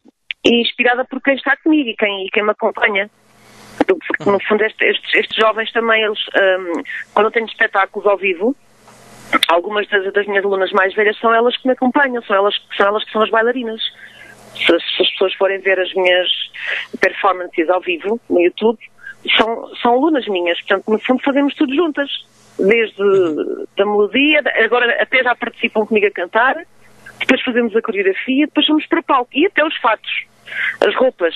e inspirada por quem está comigo e quem, e quem me acompanha. Porque no fundo estes, estes, estes jovens também, eles, um, quando eu tenho espetáculos ao vivo, algumas das, das minhas alunas mais velhas são elas que me acompanham, são elas, são elas que são as bailarinas. Se, se as pessoas forem ver as minhas performances ao vivo no YouTube, São, são alunas minhas, portanto, no fundo fazemos tudo juntas, desde da melodia, agora até já participam comigo a cantar, depois fazemos a coreografia, depois vamos para palco, e até os fatos, as roupas.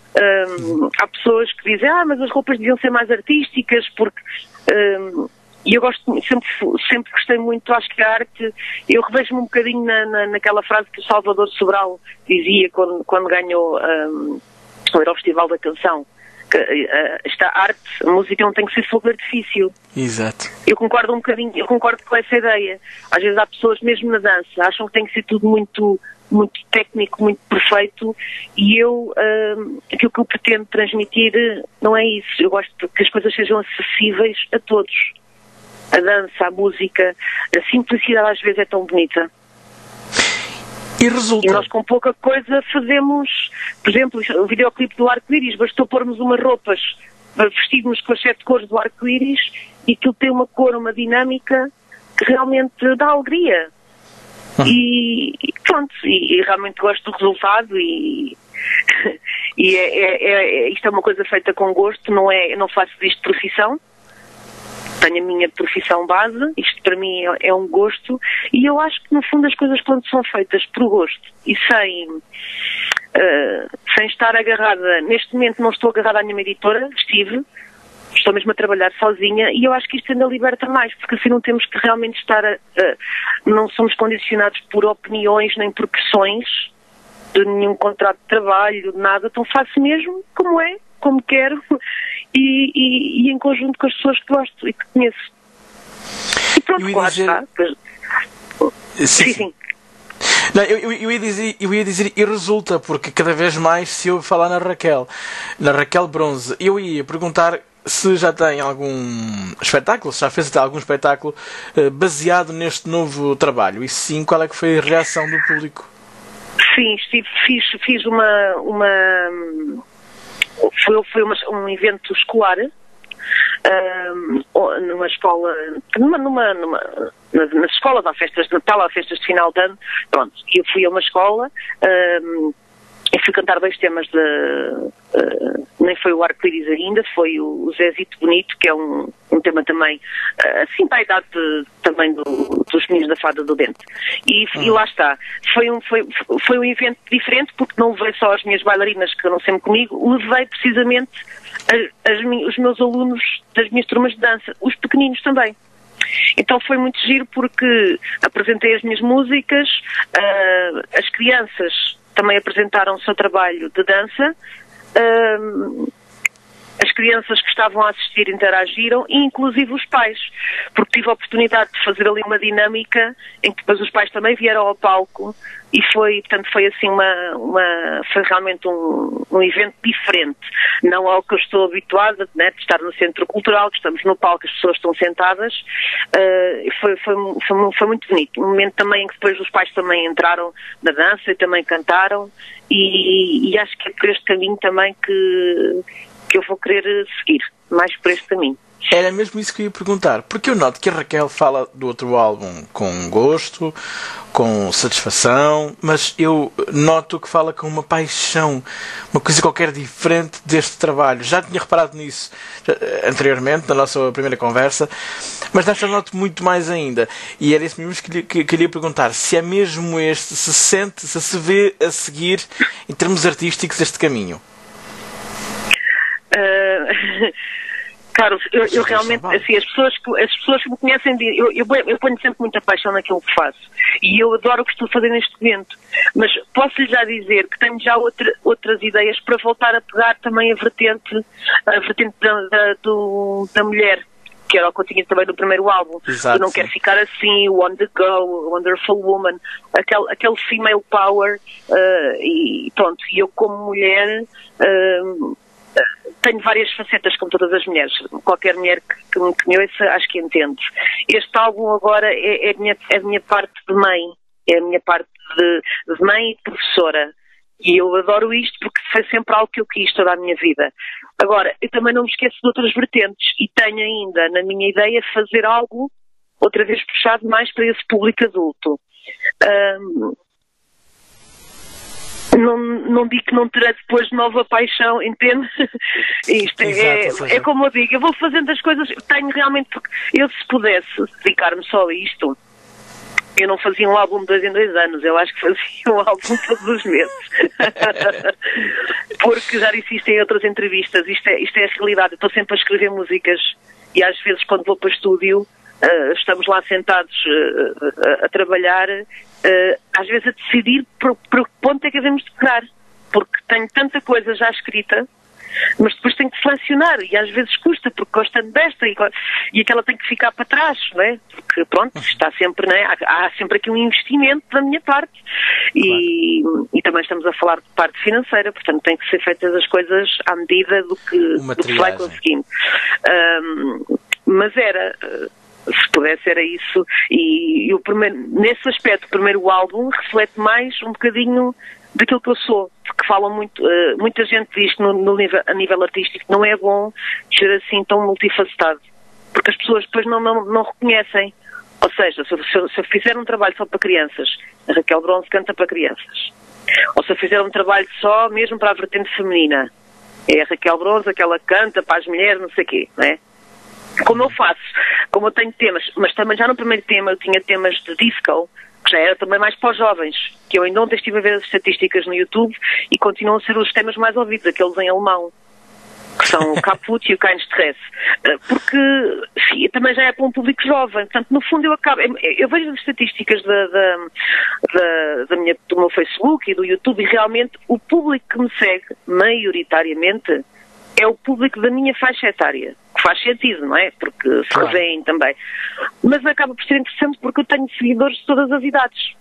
Um, há pessoas que dizem, ah, mas as roupas deviam ser mais artísticas, porque... Um, e eu gosto, sempre, sempre gostei muito, acho que a arte, eu revejo-me um bocadinho na, na, naquela frase que o Salvador Sobral dizia quando, quando ganhou um, o Festival da Canção. Esta arte, a música não tem que ser fogo de artifício. Exato. Eu concordo um bocadinho, eu concordo com essa ideia. Às vezes há pessoas, mesmo na dança, acham que tem que ser tudo muito, muito técnico, muito perfeito, e eu, uh, aquilo que eu pretendo transmitir não é isso. Eu gosto que as coisas sejam acessíveis a todos. A dança, a música, a simplicidade às vezes é tão bonita. E resulta. E nós com pouca coisa fazemos, por exemplo, o videoclipe do Arco-Íris, bastou pormos umas roupas, vestirmos com as sete cores do Arco-Íris e aquilo tem uma cor, uma dinâmica que realmente dá alegria. Hum. E, e pronto, e, e realmente gosto do resultado e, e é, é, é, isto é uma coisa feita com gosto, não é, eu não faço disto profissão. Tenho a minha profissão base, isto para mim é, é um gosto, e eu acho que no fundo as coisas quando são feitas por gosto e sem, uh, sem estar agarrada, neste momento não estou agarrada à minha editora, estive, estou mesmo a trabalhar sozinha, e eu acho que isto ainda liberta mais, porque assim não temos que realmente estar, a, a, não somos condicionados por opiniões nem por pressões de nenhum contrato de trabalho, de nada, então faço mesmo como é, como quero, e, e, e em conjunto com as pessoas que gosto e que conheço. E pronto, claro dizer... está. Sim, sim. sim. Não, eu, eu, eu, ia dizer, eu ia dizer, e resulta, porque cada vez mais se ouve falar na Raquel, na Raquel Bronze. Eu ia perguntar se já tem algum espetáculo, se já fez até algum espetáculo uh, baseado neste novo trabalho, e sim, qual é que foi a reação do público? Sim, estive, fiz, fiz uma... uma... Foi, foi uma, um evento escolar um, numa escola, numa, numa, numa, nas escolas, há festas de Natal, há festas de final de ano, pronto, eu fui a uma escola um, e fui cantar dois temas de, uh, nem foi o Arco-Íris ainda, foi o, o Zezito Bonito, que é um, um tema também, uh, assim para a idade de, também do, dos meninos da Fada do Dente. E, uhum. e lá está. Foi um, foi, foi um evento diferente, porque não levei só as minhas bailarinas, que andam sempre comigo, levei precisamente as, as, os meus alunos das minhas turmas de dança, os pequeninos também. Então foi muito giro, porque apresentei as minhas músicas, uh, as crianças também apresentaram o seu trabalho de dança, uh, as crianças que estavam a assistir interagiram, e inclusive os pais, porque tive a oportunidade de fazer ali uma dinâmica em que depois os pais também vieram ao palco, e foi, portanto, foi assim uma, uma foi realmente um, um evento diferente, não ao que eu estou habituada, né, de estar no centro cultural, que estamos no palco, as pessoas estão sentadas, uh, foi, foi, foi, foi muito bonito, um momento também em que depois os pais também entraram na dança e também cantaram, e, e acho que é por este caminho também que, que eu vou querer seguir, mais por este caminho. Era mesmo isso que eu ia perguntar, porque eu noto que a Raquel fala do outro álbum com gosto, com satisfação, mas eu noto que fala com uma paixão, uma coisa qualquer diferente deste trabalho. Já tinha reparado nisso anteriormente, na nossa primeira conversa, mas nesta noto muito mais ainda. E era isso mesmo que, que queria perguntar, se é mesmo este, se sente, se se vê a seguir, em termos artísticos, este caminho. Uh... Carlos, eu, eu realmente, assim, as pessoas que, as pessoas que me conhecem, eu, eu, eu ponho sempre muita paixão naquilo que faço. E eu adoro o que estou a fazer neste momento. Mas posso-lhe já dizer que tenho já outra, outras ideias para voltar a pegar também a vertente, a vertente da, da, do, da mulher, que era o que eu tinha também no primeiro álbum. Exato, eu não sim. quero ficar assim, o On The Go, Wonderful Woman, aquele, aquele female power, uh, e pronto, e eu como mulher... Uh, tenho várias facetas, como todas as mulheres. Qualquer mulher que, que me conheça, acho que entende. Este álbum agora é, é, a minha, é a minha parte de mãe. É a minha parte de, de mãe e de professora. E eu adoro isto porque foi sempre algo que eu quis toda a minha vida. Agora, eu também não me esqueço de outras vertentes. E tenho ainda, na minha ideia, fazer algo, outra vez puxado mais para esse público adulto. Um, Não, não digo que não terá depois nova paixão, entende? Isto é, Exato, é, é como eu digo, eu vou fazendo as coisas, tenho realmente, porque eu se pudesse dedicar-me só a isto, eu não fazia um álbum de dois em dois anos, eu acho que fazia um álbum todos os meses. Porque já disse isto em outras entrevistas, isto é, isto é a realidade, eu estou sempre a escrever músicas e às vezes quando vou para o estúdio, Uh, estamos lá sentados uh, uh, a trabalhar, uh, às vezes a decidir por, por que ponto é que devemos tocar, porque tenho tanta coisa já escrita, mas depois tenho que selecionar e às vezes custa, porque gostando desta e, e aquela tem que ficar para trás, não é? Porque pronto, está sempre, não é? há, há sempre aqui um investimento da minha parte e, claro. E também estamos a falar de parte financeira, portanto tem que ser feitas as coisas à medida do que, do que se vai conseguindo. Um, mas era... Uh, se pudesse era isso, e, e o primeiro, nesse aspecto o primeiro álbum reflete mais um bocadinho daquilo que eu sou, porque falam muito, uh, muita gente diz que no, no nível, a nível artístico não é bom ser assim tão multifacetado, porque as pessoas depois não, não, não reconhecem, ou seja, se eu, se, eu, se eu fizer um trabalho só para crianças, a Raquel Bronze canta para crianças, ou se eu fizer um trabalho só mesmo para a vertente feminina, é a Raquel Bronze, aquela que canta para as mulheres, não sei o quê, não é? Como eu faço, como eu tenho temas, mas também já no primeiro tema eu tinha temas de disco, que já era também mais para os jovens, que eu ainda ontem estive a ver as estatísticas no YouTube e continuam a ser os temas mais ouvidos, aqueles em alemão, que são o Caput e o Kein Stress, porque sim, também já é para um público jovem, portanto no fundo eu acabo, eu vejo as estatísticas da, da, da, da minha, do meu Facebook e do YouTube e realmente o público que me segue, maioritariamente, é o público da minha faixa etária, que faz sentido, não é? Porque se claro. Revêem também. Mas acaba por ser interessante porque eu tenho seguidores de todas as idades.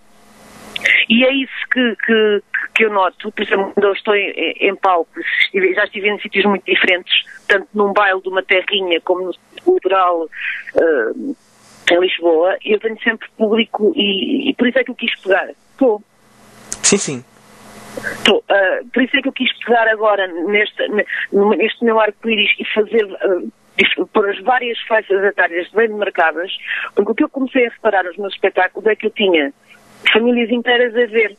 E é isso que, que, que eu noto, por exemplo, quando eu estou em, em palco, já estive em sítios muito diferentes, tanto num baile de uma terrinha como no cultural uh, em Lisboa, e eu tenho sempre público e, e por isso é que eu quis pegar. Estou. Sim, sim. Tô, uh, por isso é que eu quis pegar agora neste, neste meu arco-íris e fazer uh, por as várias faixas etárias bem marcadas, porque o que eu comecei a reparar nos meus espetáculos é que eu tinha famílias inteiras a ver.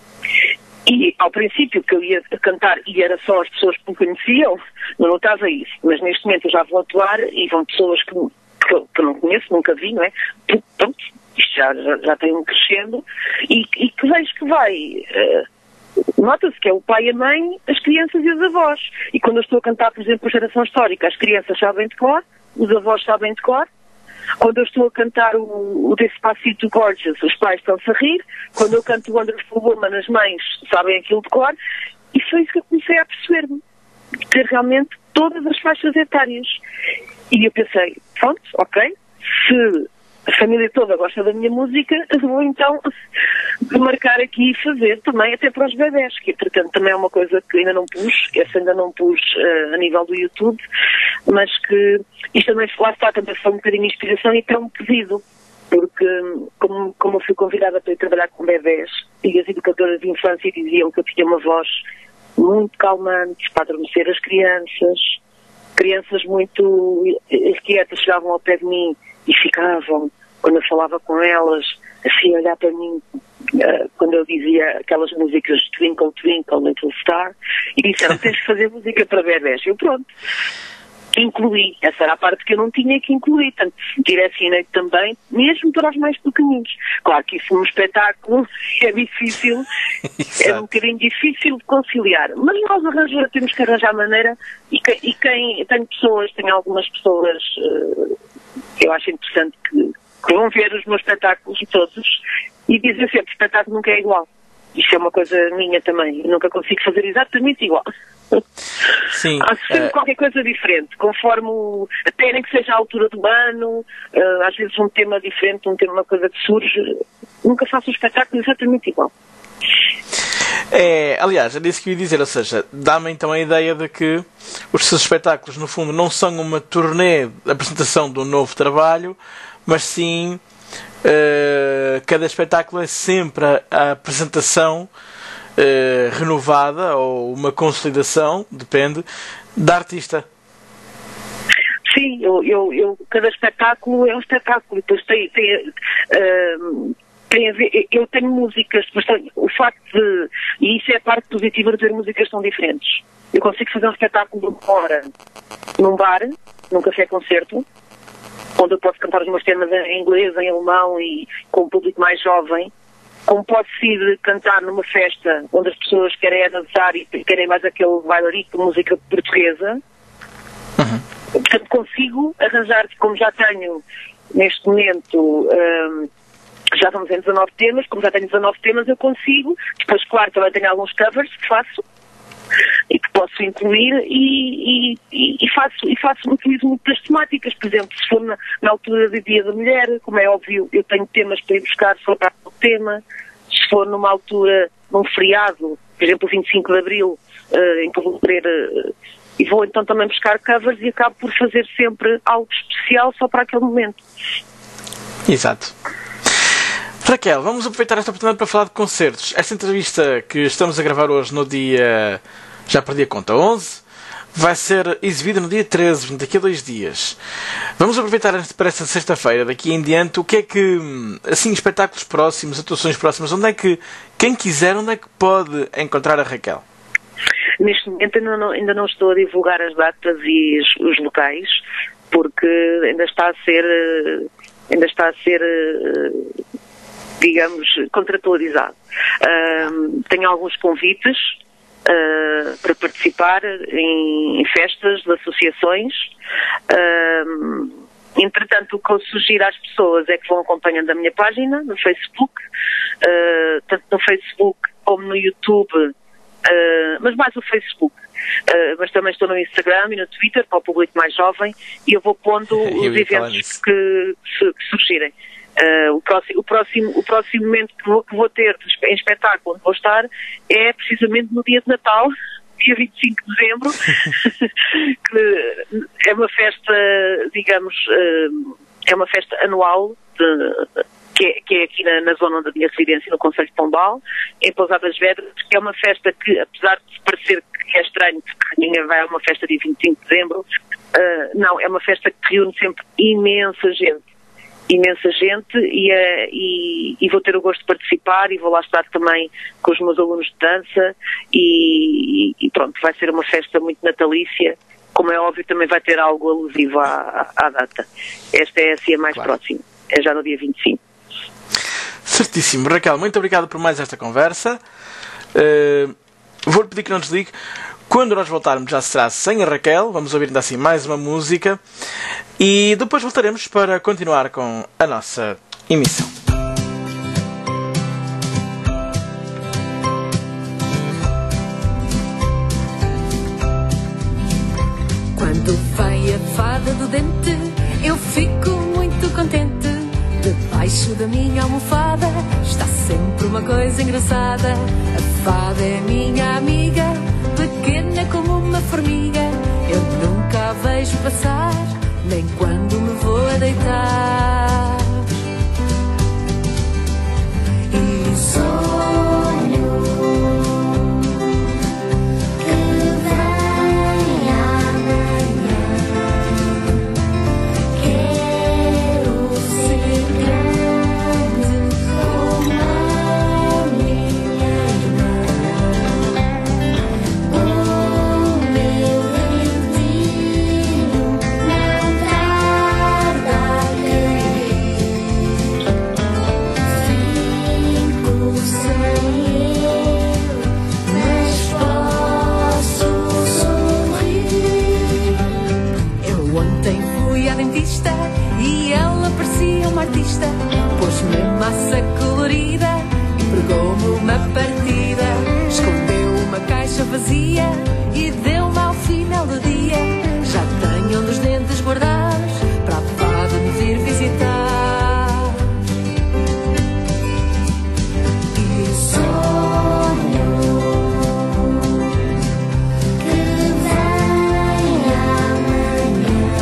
E ao princípio que eu ia cantar e era só as pessoas que me conheciam, não notava isso, mas neste momento eu já vou atuar e vão pessoas que, que, eu, que eu não conheço, nunca vi, não é? Pronto, isto já, já, já tem um crescendo e, e que vejo que vai... Uh, nota-se que é o pai e a mãe, as crianças e os avós. E quando eu estou a cantar, por exemplo, a geração histórica, as crianças sabem de cor, os avós sabem de cor. Quando eu estou a cantar o, o Despacito Gorgeous, os pais estão-se a rir. Quando eu canto o Wonderful Woman, as mães sabem aquilo de cor. E foi isso que eu comecei a perceber-me. Ter realmente todas as faixas etárias. E eu pensei, pronto, ok, se a família toda gosta da minha música, vou então marcar aqui e fazer também até para os bebés, que entretanto também é uma coisa que ainda não pus, essa ainda não pus uh, a nível do YouTube, mas que isto também, lá está, também foi um bocadinho de inspiração e até um pedido, porque como, como eu fui convidada para ir trabalhar com bebés e as educadoras de infância diziam que eu tinha uma voz muito calmante para adormecer as crianças, crianças muito inquietas chegavam ao pé de mim e ficavam, quando eu falava com elas, assim, a olhar para mim, uh, quando eu dizia aquelas músicas Twinkle, Twinkle, Little Star, e disseram, tens que fazer música para bebés. Eu, pronto, incluí. Essa era a parte que eu não tinha que incluir. Portanto, direcionei também, mesmo para os mais pequeninos. Claro que isso num espetáculo é difícil, é um bocadinho difícil de conciliar. Mas nós arranjamos, temos que arranjar maneira, e, que, e quem, tenho pessoas, tenho algumas pessoas uh, que eu acho interessante que, que vão ver os meus espetáculos todos e dizem sempre, o espetáculo nunca é igual. Isto é uma coisa minha também. Eu nunca consigo fazer exatamente igual. Sim. Há sempre uh... qualquer coisa diferente, conforme o, até nem que seja a altura do ano, uh, às vezes um tema diferente, um tema, uma coisa que surge. Nunca faço um espetáculo exatamente igual. É, aliás, é disso que eu ia dizer, ou seja, dá-me então a ideia de que os seus espetáculos, no fundo, não são uma turnê de apresentação de um novo trabalho, mas sim uh, cada espetáculo é sempre a, a apresentação uh, renovada ou uma consolidação, depende, da artista. Sim, eu, eu, eu, cada espetáculo é um espetáculo, depois tem, tem, uh, tem a ver, eu tenho músicas, mas tem, o facto de, e isso é a parte positiva de ter músicas tão diferentes. Eu consigo fazer um espetáculo de uma hora num bar, num café-concerto, onde eu posso cantar os meus temas em inglês, em alemão e com um público mais jovem, como posso ir cantar numa festa onde as pessoas querem é dançar e querem mais aquele bailarico de música portuguesa. Uhum. Portanto, consigo arranjar, como já tenho neste momento, um, já vamos em dezanove temas, como já tenho dezanove temas, eu consigo. Depois, claro, também tenho alguns covers que faço e que posso incluir e, e, e faço, e faço utilizo muito das temáticas. Por exemplo, se for na, na altura do Dia da Mulher, como é óbvio, eu tenho temas para ir buscar sobre o tema. Se for numa altura, num feriado, por exemplo, o vinte e cinco de Abril, uh, em que eu vou querer... Uh, e vou então também buscar covers e acabo por fazer sempre algo especial só para aquele momento. Exato. Raquel, vamos aproveitar esta oportunidade para falar de concertos. Esta entrevista que estamos a gravar hoje no dia, já perdi a conta, onze, vai ser exibida no dia treze, daqui a dois dias. Vamos aproveitar para esta sexta-feira, daqui em diante, o que é que, assim, espetáculos próximos, atuações próximas, onde é que, quem quiser, onde é que pode encontrar a Raquel? Neste momento ainda não, ainda não estou a divulgar as datas e os, os locais, porque ainda está a ser, ainda está a ser, digamos, contratualizado. Uh, tenho alguns convites uh, para participar em, em festas de associações. Uh, entretanto, o que eu sugiro às pessoas é que vão acompanhando a minha página no Facebook, uh, tanto no Facebook como no YouTube. Uh, mas mais o Facebook, uh, mas também estou no Instagram e no Twitter para o público mais jovem e eu vou pondo os eventos que, que, que surgirem. Uh, o, próximo, o, próximo, o próximo momento que vou, que vou ter em espetáculo onde vou estar é precisamente no dia de Natal, dia vinte e cinco de dezembro, que é uma festa, digamos, uh, é uma festa anual de... Que é, que é aqui na, na zona da minha residência, no Concelho de Pombal, em Pousadas Vedras, que é uma festa que, apesar de parecer que é estranho, porque ninguém vai a uma festa dia vinte e cinco de dezembro, uh, não, é uma festa que reúne sempre imensa gente. Imensa gente e, uh, e, e vou ter o gosto de participar e vou lá estar também com os meus alunos de dança e, e pronto, vai ser uma festa muito natalícia. Como é óbvio, também vai ter algo alusivo à, à data. Esta é assim a mais claro. Próxima, é já no dia vinte e cinco. Certíssimo. Raquel, muito obrigado por mais esta conversa. Uh, Vou-lhe pedir que não desligue. Quando nós voltarmos já será sem a Raquel. Vamos ouvir ainda assim mais uma música. E depois voltaremos para continuar com a nossa emissão. Quando vem a fada do dente, eu fico muito contente. Debaixo da minha almofada está sempre uma coisa engraçada. A fada é minha amiga, pequena como uma formiga. Eu nunca a vejo passar, nem quando me vou a deitar. E sonho que vem amanhã. vista e ela parecia uma artista. Pôs-me massa colorida e pregou-me uma partida. Escondeu uma caixa vazia e deu-me ao final do dia. Já tenho um dos dentes guardados para a fada me vir visitar. E sonho que vem amanhã.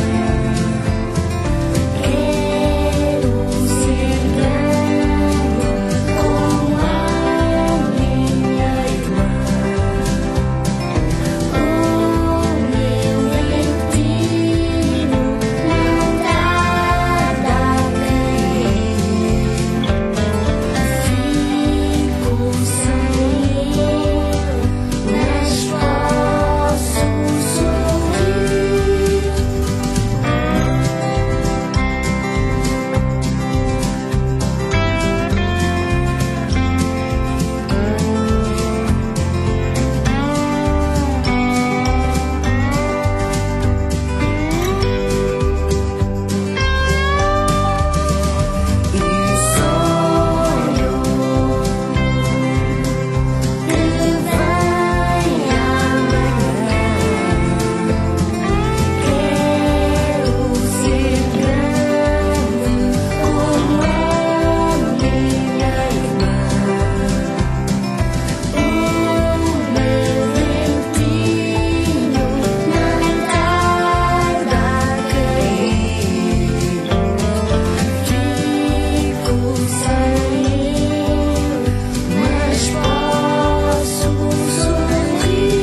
Quero ser grande como a minha irmã. O meu destino não tarda a cair. Fico sem eu, mas posso sorrir. E sonho que vem amanhã. Quero ser grande como a minha irmã. O meu dentinho não tarda a cair. Fico sem eu, mas posso sorrir.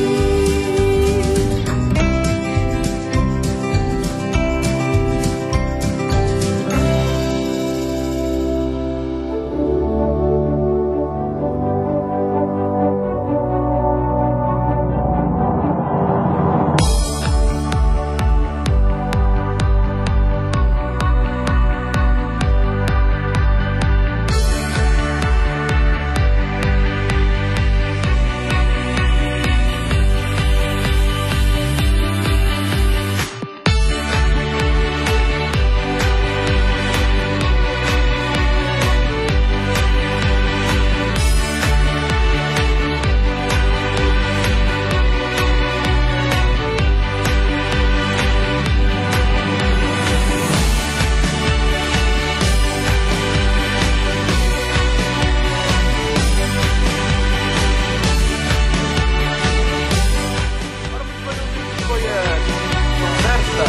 Foi a conversa.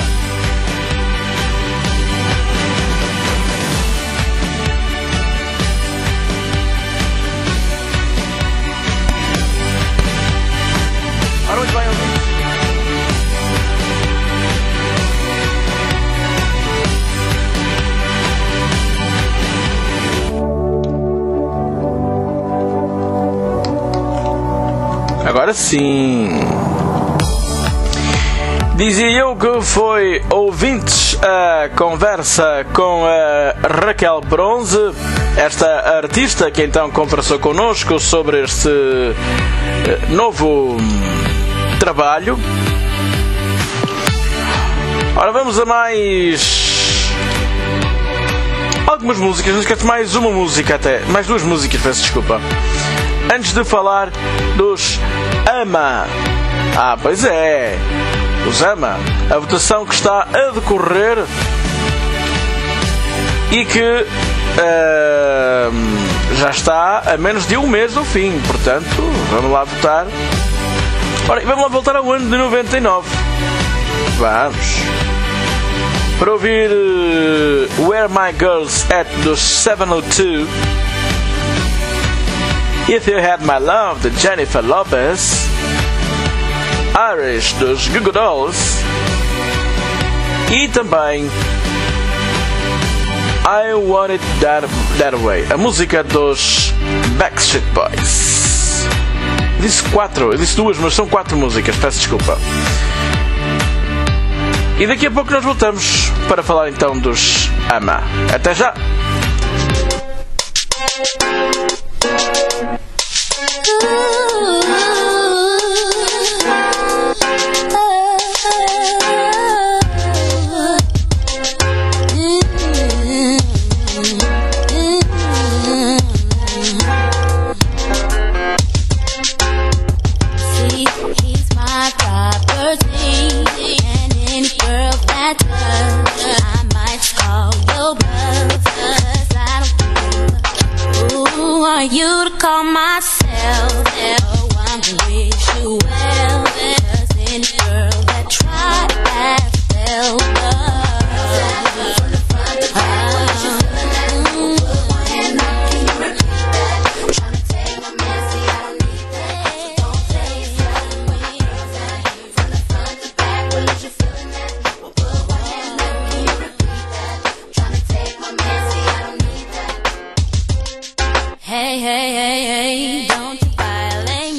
Ora, muito bem, ouvintes. Agora sim. Dizia eu que foi ouvintes a conversa com a Raquel Bronze, esta artista que então conversou connosco sobre este eh, novo trabalho. Ora, vamos a mais algumas músicas, não esquece, mais uma música até, mais duas músicas, peço desculpa. Antes de falar dos Ama. Ah, pois é, os Ama, a votação que está a decorrer e que uh, já está a menos de um mês do fim, portanto, vamos lá votar. Ora, vamos lá voltar ao ano de noventa e nove. Vamos. Para ouvir uh, Where My Girls At dos seven oh two, If You Had My Love de Jennifer Lopez, Irish dos Goo Goo Dolls e também I Want It That, That Way, a música dos Backstreet Boys. Eu disse quatro, eu disse duas, mas são quatro músicas, peço desculpa. E daqui a pouco nós voltamos para falar então dos Ama. Até já! for myself. Oh, I wish you well. Cause any girl that tried has felt love. From the front to back, what you feeling that? Put one hand up, can you repeat that? Tryna take my man, see I don't need that. So don't play yourself when you hear that. From the front to back, what you feeling that? Put one hand up, can you repeat that? Tryna take my man, see I don't need that. Hey, hey, hey, hey, don't you violate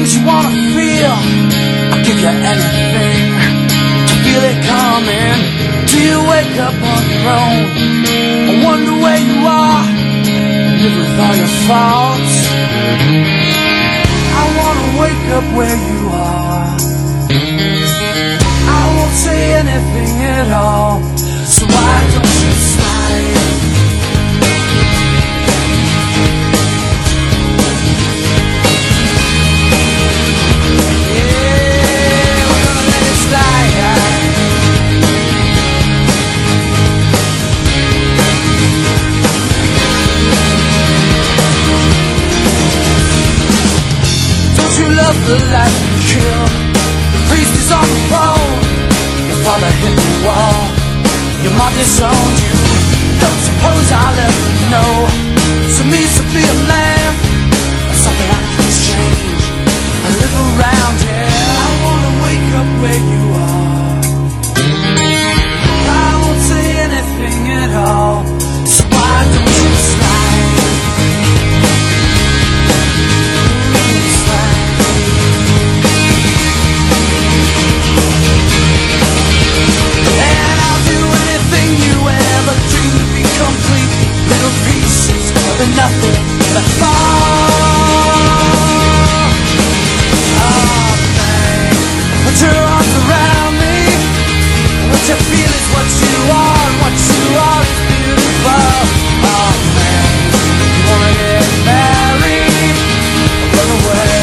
things you wanna feel, I'll give you anything to feel it coming. Till you wake up on your own, I wonder where you are, live with all your faults. I wanna wake up where you are. I won't say anything at all, so why don't you slide? You love the life you kill. The priest is on the phone. Your father hit the wall. Your mom disowned you. Don't suppose I'll ever know. So needs to be a man, something I can change. I live around here. I wanna wake up where you are. I won't say anything at all, so why don't you slide? Complete little pieces of nothing but fall. Oh man, put your arms around me. What you feel is what you are, what you are is beautiful. Oh man, you wanna get married, run away.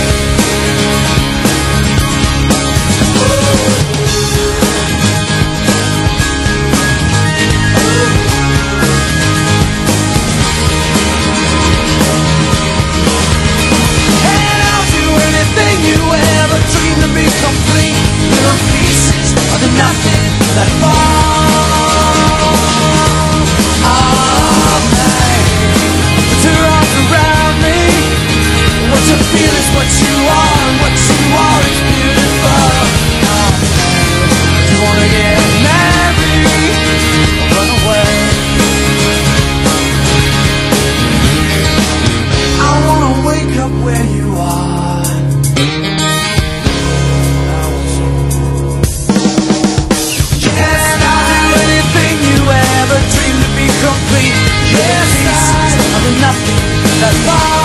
Complete little pieces of the nothing that fall. Oh man, put your arms around me. What you feel is what you are, and what you are is beautiful. Oh man, you wanna get married or run away? I wanna wake up where you are. Complete yes, pieces of the nothing that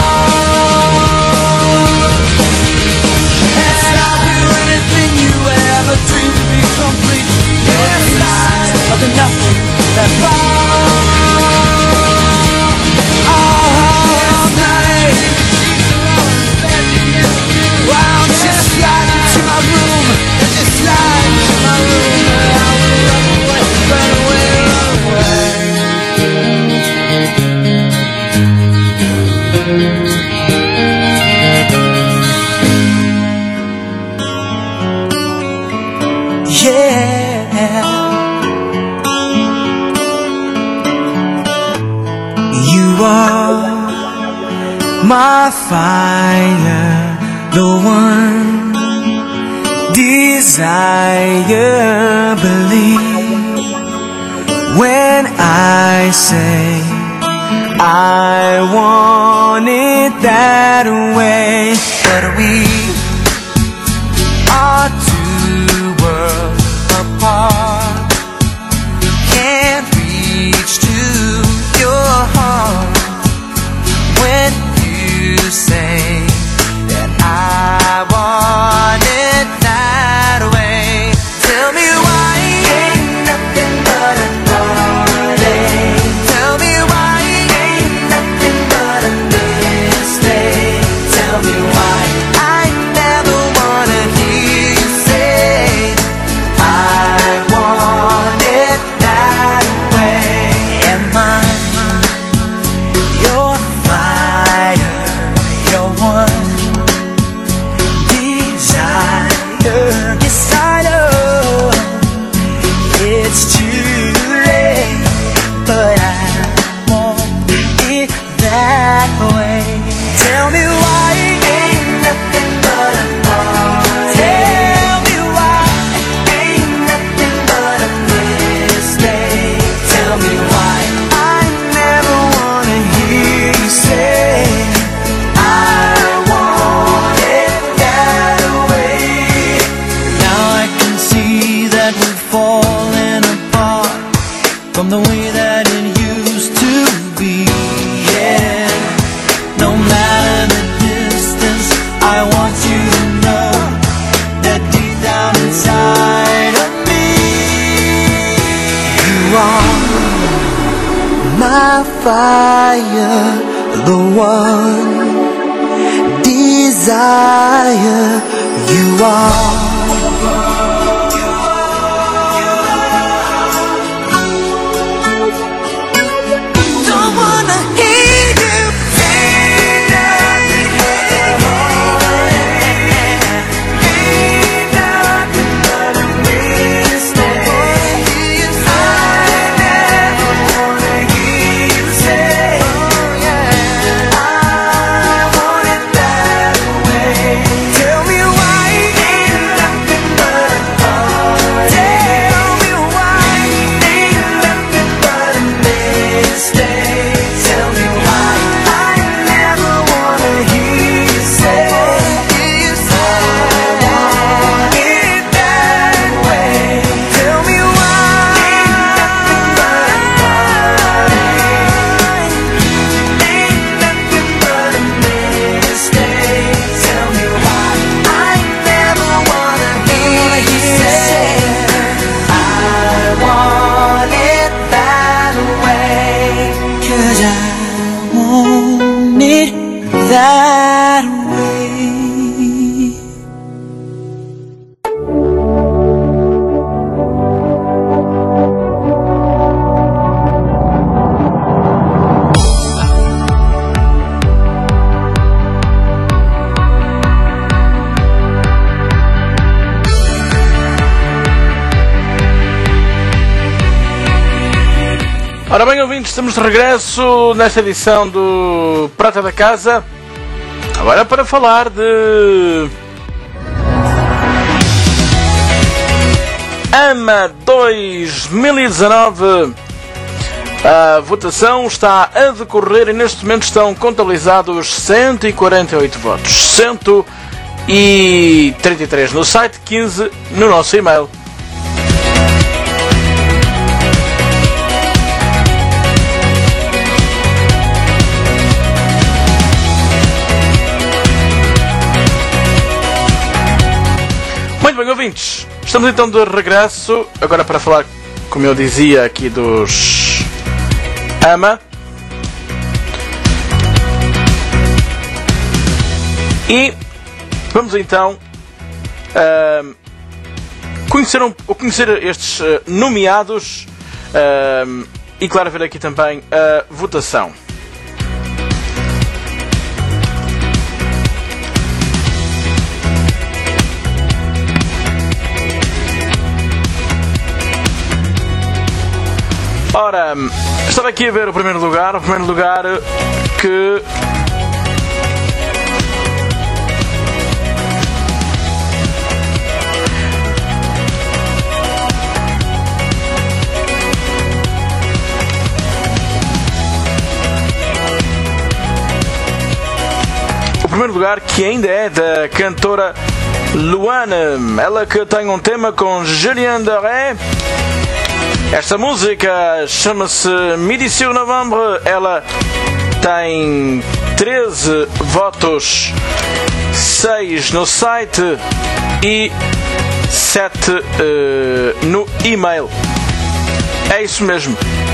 fall. Yes, I'll do anything you ever dreamed to be complete. Yes, pieces of the nothing that fall. Oh, night. Well, just slide into my room, just slide into my room, and I will run away, run away, run away. Yeah, you are my fire, the one desire. Believe when I say I want it that way. But we are two worlds apart. Can't reach to your heart when you say that I want it that way. Tell me why ain't nothing but a heartache. Tell me why ain't nothing but a mistake. Tell me why I fire, the one desire you are. Don't wanna hear you say nothing but a mistake. I never wanna hear you say, I want it that way. Tell me why ain't nothing but a heart. Tell me why ain't nothing but a mistake. Tell me why I never wanna hear you say, I want it that way. Tell me why ain't nothing but a heart. Ain't nothing but a mistake. Tell me why I never wanna hear you say, I want it that way. 'Cause I want it that way. Ora bem, ouvintes, estamos de regresso nesta edição do Prata da Casa. Agora para falar de AMA dois mil e dezanove. A votação está a decorrer e neste momento estão contabilizados cento e quarenta e oito votos. cento e trinta e três no site, quinze no nosso e-mail. Muito bem, ouvintes, estamos então de regresso, agora para falar, como eu dizia, aqui dos AMA. E vamos então uh, conhecer, um, conhecer estes uh, nomeados uh, e, claro, ver aqui também a votação. Ora, estava aqui a ver o primeiro lugar, o primeiro lugar que o primeiro lugar que ainda é da cantora Luane, ela que tem um tema com Julien Doré. Esta música chama-se Midi sur Novembre. Ela tem treze votos, seis no site e sete uh, no e-mail. É isso mesmo.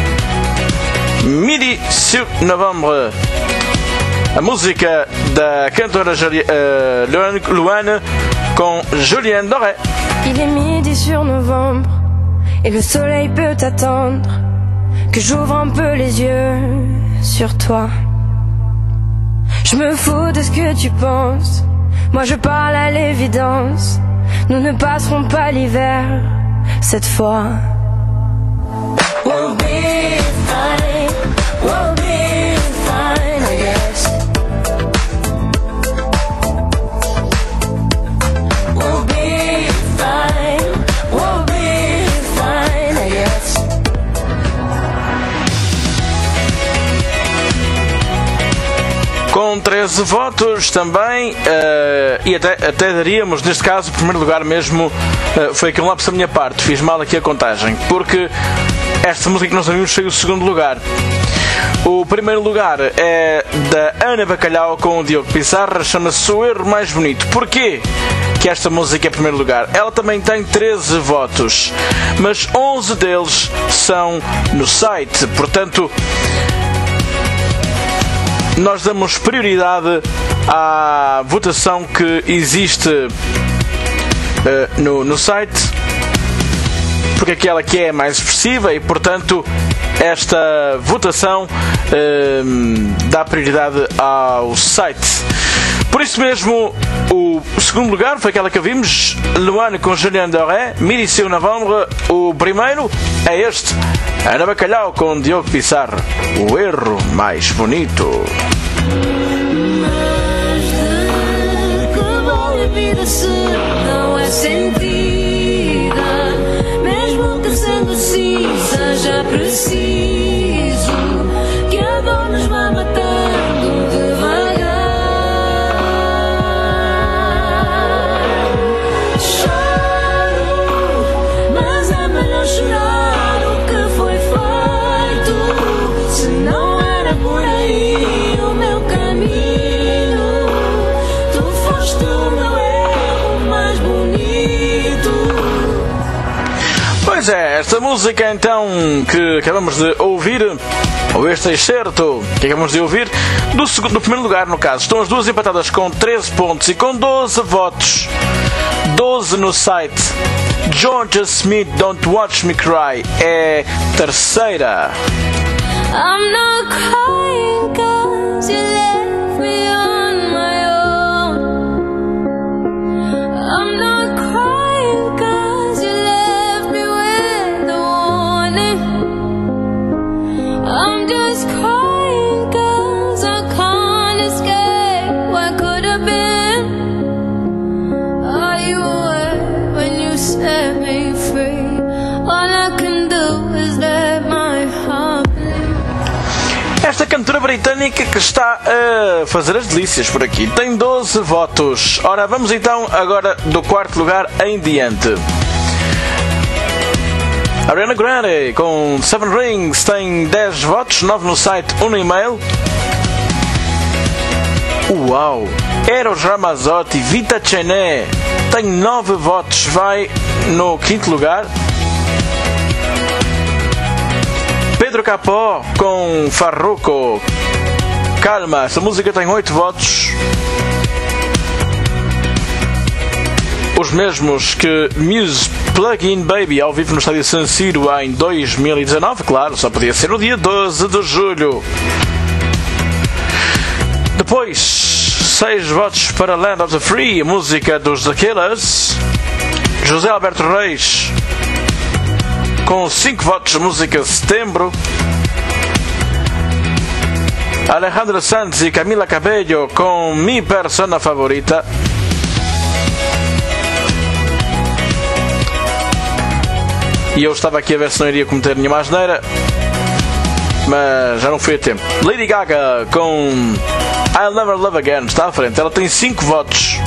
Midi sur Novembre. A música da cantora Joli- uh, Luane, Luane com Julien Doré. Il est midi sur novembre et le soleil peut attendre que j'ouvre un peu les yeux sur toi. Je me fous de ce que tu penses, moi je parle à l'évidence. Nous ne passerons pas l'hiver cette fois. We'll be fine, we'll be fine, I guess. We'll be fine, we'll be fine, I guess. Com treze votos também, uh, e até, até daríamos, neste caso, o primeiro lugar mesmo, uh, foi aqui um lapso da minha parte, fiz mal aqui a contagem, porque esta música que nós ouvimos foi o segundo lugar. O primeiro lugar é da Ana Bacalhau com o Diogo Pissarra, chama-se O Erro Mais Bonito. Porquê que esta música é primeiro lugar? Ela também tem treze votos, mas onze deles são no site, portanto nós damos prioridade à votação que existe uh, no, no site, porque aquela que é mais expressiva e, portanto, esta votação uh, dá prioridade ao site. Por isso mesmo, o segundo lugar foi aquela que vimos, Luane com Julien Doré, Miriceu Novembre. O primeiro é este, Ana Bacalhau com Diogo Pissarro, O Erro Mais Bonito. Mas de que vale a vida se não é sentida? Mesmo que sendo assim seja preciso que a dor nos vá matando devagar. Choro, mas é melhor chorar o que foi feito. Se não era por aí o meu caminho, tu foste o meu erro mais bonito. Pois é, esta música então que acabamos de ouvir, ou este excerto que acabamos de ouvir, do, segundo, do primeiro lugar no caso, estão as duas empatadas com treze pontos e com doze votos, doze no site. Georgia Smith, Don't Watch Me Cry, é terceira. I'm not crying 'cause you left me on my own. I'm not crying 'cause you left me with a warning. I'm just crying 'cause I can't escape what could have been. Are you aware when you set me free? All I can do is let my heart bleed. Esta cantora britânica que está a fazer as delícias por aqui tem doze votos. Ora, vamos então agora do quarto lugar em diante. Ariana Grande com Seven Rings tem dez votos, nove no site, um no e-mail. Uau! Eros Ramazzotti, Vita Cené tem nove votos, vai no quinto lugar. Pedro Capó com Farruko, Calma, essa música tem oito votos. Os mesmos que Muse, Plug-in Baby, ao vivo no estádio San Siro em dois mil e dezanove, claro, só podia ser no dia doze de julho. Depois, seis votos para Land of the Free, a música dos The Killers. José Alberto Reis com cinco votos, a música Setembro. Alejandro Sanz e Camila Cabello com Mi Persona Favorita. E eu estava aqui a ver se não iria cometer nenhuma asneira, mas já não fui a tempo. Lady Gaga com I'll Never Love Again está à frente, ela tem cinco votos.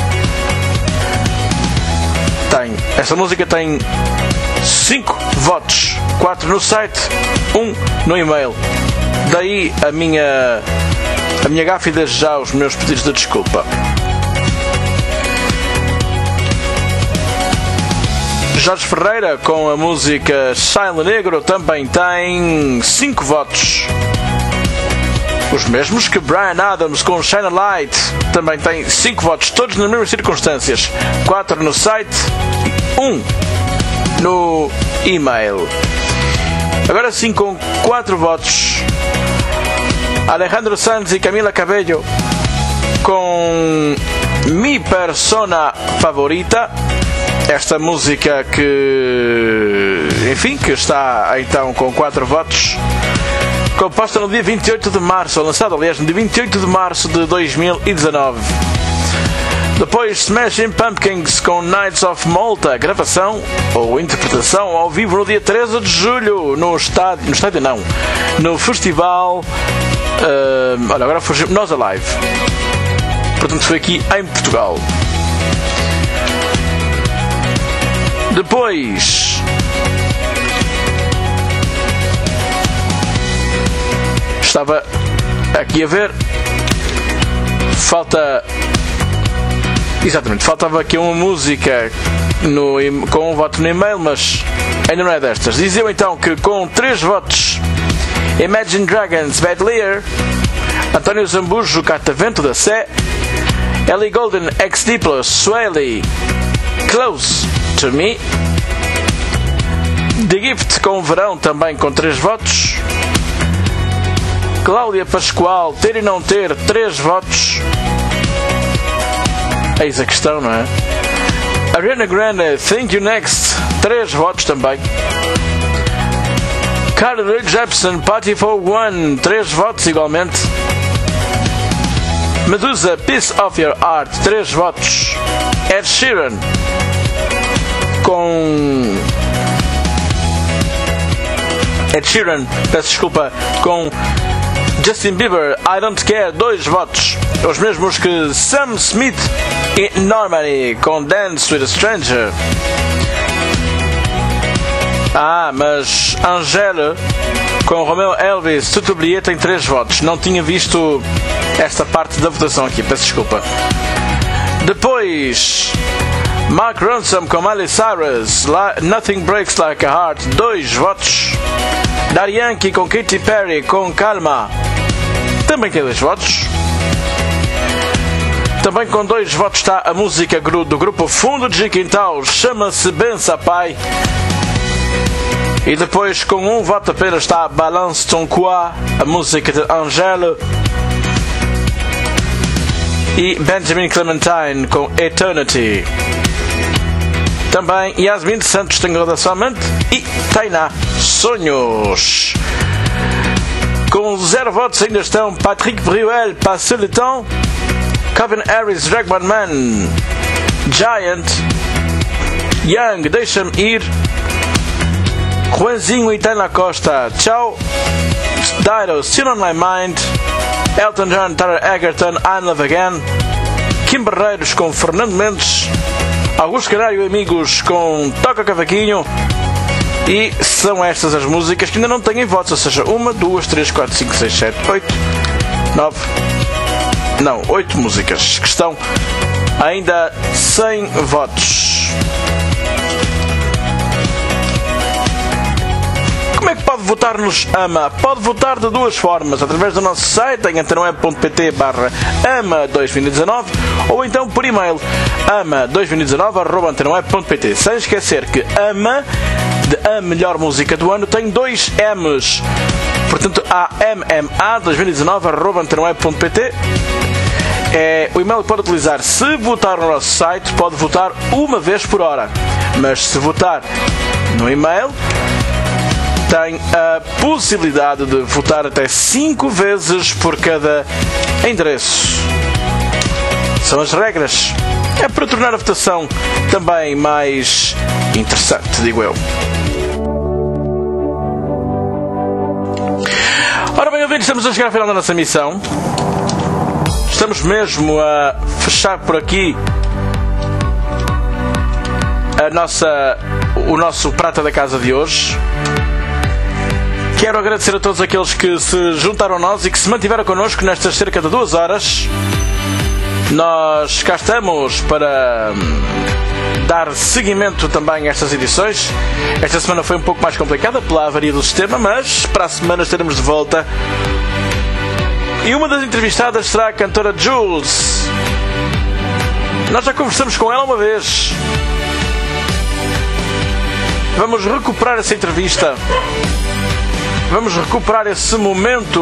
Tem, essa música tem cinco votos, quatro no site, um no e-mail. Daí a minha a minha gafe e desde já os meus pedidos de desculpa. Jorge Ferreira com a música Silent Negro também tem cinco votos. Os mesmos que Bryan Adams com Shine a Light também tem cinco votos, todos nas mesmas circunstâncias. quatro no site e um no e-mail. Agora sim, com quatro votos, Alejandro Sanz e Camila Cabello com Mi Persona Favorita. Esta música que, enfim, que está então com quatro votos, composta no dia vinte e oito de março, lançada aliás no dia vinte e oito de março de dois mil e dezanove. Depois Smashing Pumpkins com Knights of Malta, gravação ou interpretação ao vivo no dia treze de julho no estádio, no estádio não, no festival, uh, olha, agora fugimos, Nós Alive, portanto foi aqui em Portugal. Depois estava aqui a ver, falta, exatamente, faltava aqui uma música no, com um voto no e-mail, mas ainda não é destas. Dizia então que com três votos, Imagine Dragons, Bad Liar, António Zambujo, Catavento da Sé. Ellie Golden, X D plus, Swaley, Close to Me. The Gift com Verão, também com três votos. Cláudia Pascoal, Ter e Não Ter, três votos. Eis a questão, não é? Ariana Grande, Thank You Next, três votos também. Carly Rae Jepsen, Party for One, três votos igualmente. Medusa, Piece of Your Heart, três votos. Ed Sheeran com... Ed Sheeran, peço desculpa, com Justin Bieber, I Don't Care, dois votos. Os mesmos que Sam Smith e Normani com Dance with a Stranger. Ah, mas Angèle com Romeo Elvis, Tout Oublié, tem três votos. Não tinha visto esta parte da votação aqui, peço desculpa. Depois, Mark Ronson com Miley Cyrus, Nothing Breaks Like a Heart, dois votos. Daddy Yankee com Katy Perry com Calma, também tem dois votos. Também com dois votos está a música do grupo Fundo de Quintal, chama-se Bença Pai. E depois com um voto apenas está Balance Ton Quoi, a música de Angèle. E Benjamin Clementine com Eternity. Também Yasmin Santos tem somente e Tainá Sonhos. Com zero votos ainda estão Patrick Bruel, Passe le Temps, Calvin Harris, Dragman Man, Giant, Young, Deixa-me Ir, Juanzinho e Tainá Costa, Tchau, Dido, Still on My Mind, Elton John, Tara Egerton, I Love Again, Kim Barreiros com Fernando Mendes, Augusto Canário e Amigos com Toca Cavaquinho. E são estas as músicas que ainda não têm votos, ou seja, uma, duas, três, quatro, cinco, seis, sete, oito, nove, não, oito músicas que estão ainda sem votos. Como é que pode votar nos AMA? Pode votar de duas formas, através do nosso site em antena web ponto pt barra ama dois mil e dezanove ou então por e-mail ama dois mil e dezanove arroba antena web ponto pt. Sem esquecer que AMA, de a melhor música do ano, tem dois M's. Portanto, a M M A dois mil e dezanove arroba antena web ponto pt. É o e-mail que pode utilizar. Se votar no nosso site, pode votar uma vez por hora. Mas se votar no e-mail, tem a possibilidade de votar até cinco vezes por cada endereço. São as regras. É para tornar a votação também mais interessante, digo eu. Ora bem, ouvintes, estamos a chegar ao final da nossa missão. Estamos mesmo a fechar por aqui a nossa, o nosso Prata da Casa de hoje. Quero agradecer a todos aqueles que se juntaram a nós e que se mantiveram connosco nestas cerca de duas horas. Nós cá estamos para dar seguimento também a estas edições. Esta semana foi um pouco mais complicada pela avaria do sistema, mas para a semana estaremos de volta. E uma das entrevistadas será a cantora Jules. Nós já conversamos com ela uma vez. Vamos recuperar essa entrevista. Vamos recuperar esse momento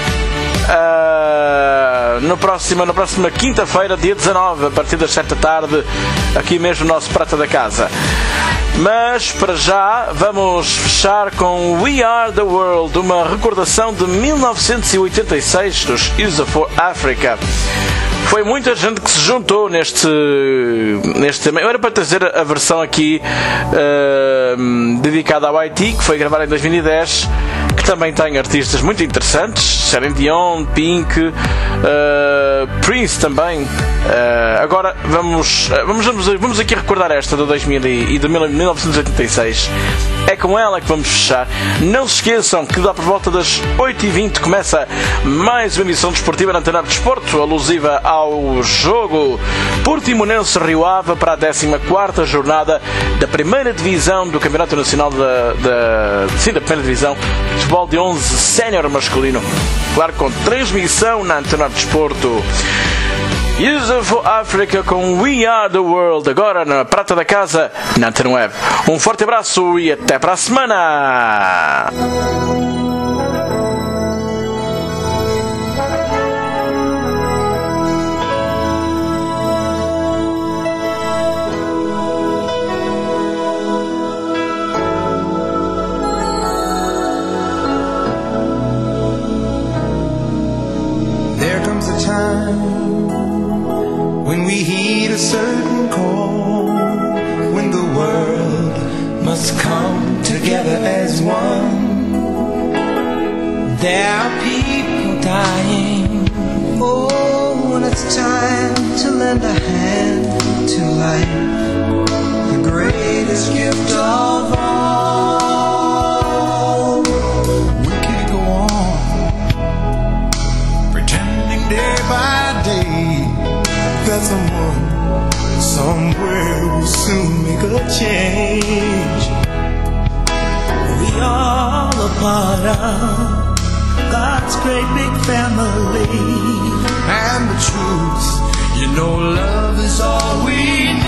uh, no próximo, na próxima quinta-feira, dia dezanove, a partir das sete da tarde, aqui mesmo no nosso Prata da Casa. Mas, para já, vamos fechar com We Are The World, uma recordação de mil novecentos e oitenta e seis dos U S A for Africa. Foi muita gente que se juntou neste neste tema. Eu era para trazer a versão aqui uh, dedicada ao Haiti, que foi gravada em dois mil e dez, que também tem artistas muito interessantes, Celine Dion, Pink, uh, Prince também. Uh, agora vamos, vamos, vamos, vamos aqui recordar esta de dois mil e de mil novecentos e oitenta e seis. É com ela que vamos fechar. Não se esqueçam que dá por volta das oito e vinte começa mais uma emissão desportiva na Antena de Desporto, alusiva ao jogo Portimonense-Rio Ave para a décima quarta jornada da primeira divisão do Campeonato Nacional da, da, sim, da primeira divisão futebol de onze sénior masculino. Claro, com transmissão na Antena Desporto. Beautiful Africa com We Are The World, agora na prata da casa, na Antena Web. Um forte abraço e até para a semana! There comes a time when we heed a certain call, when the world must come together as one. There are people dying. Oh, and it's time to lend a hand to life, the greatest gift of all. We can't go on pretending day by day that someone somewhere will soon make a change. We all a part of God's great big family, and the truth, you know, love is all we need.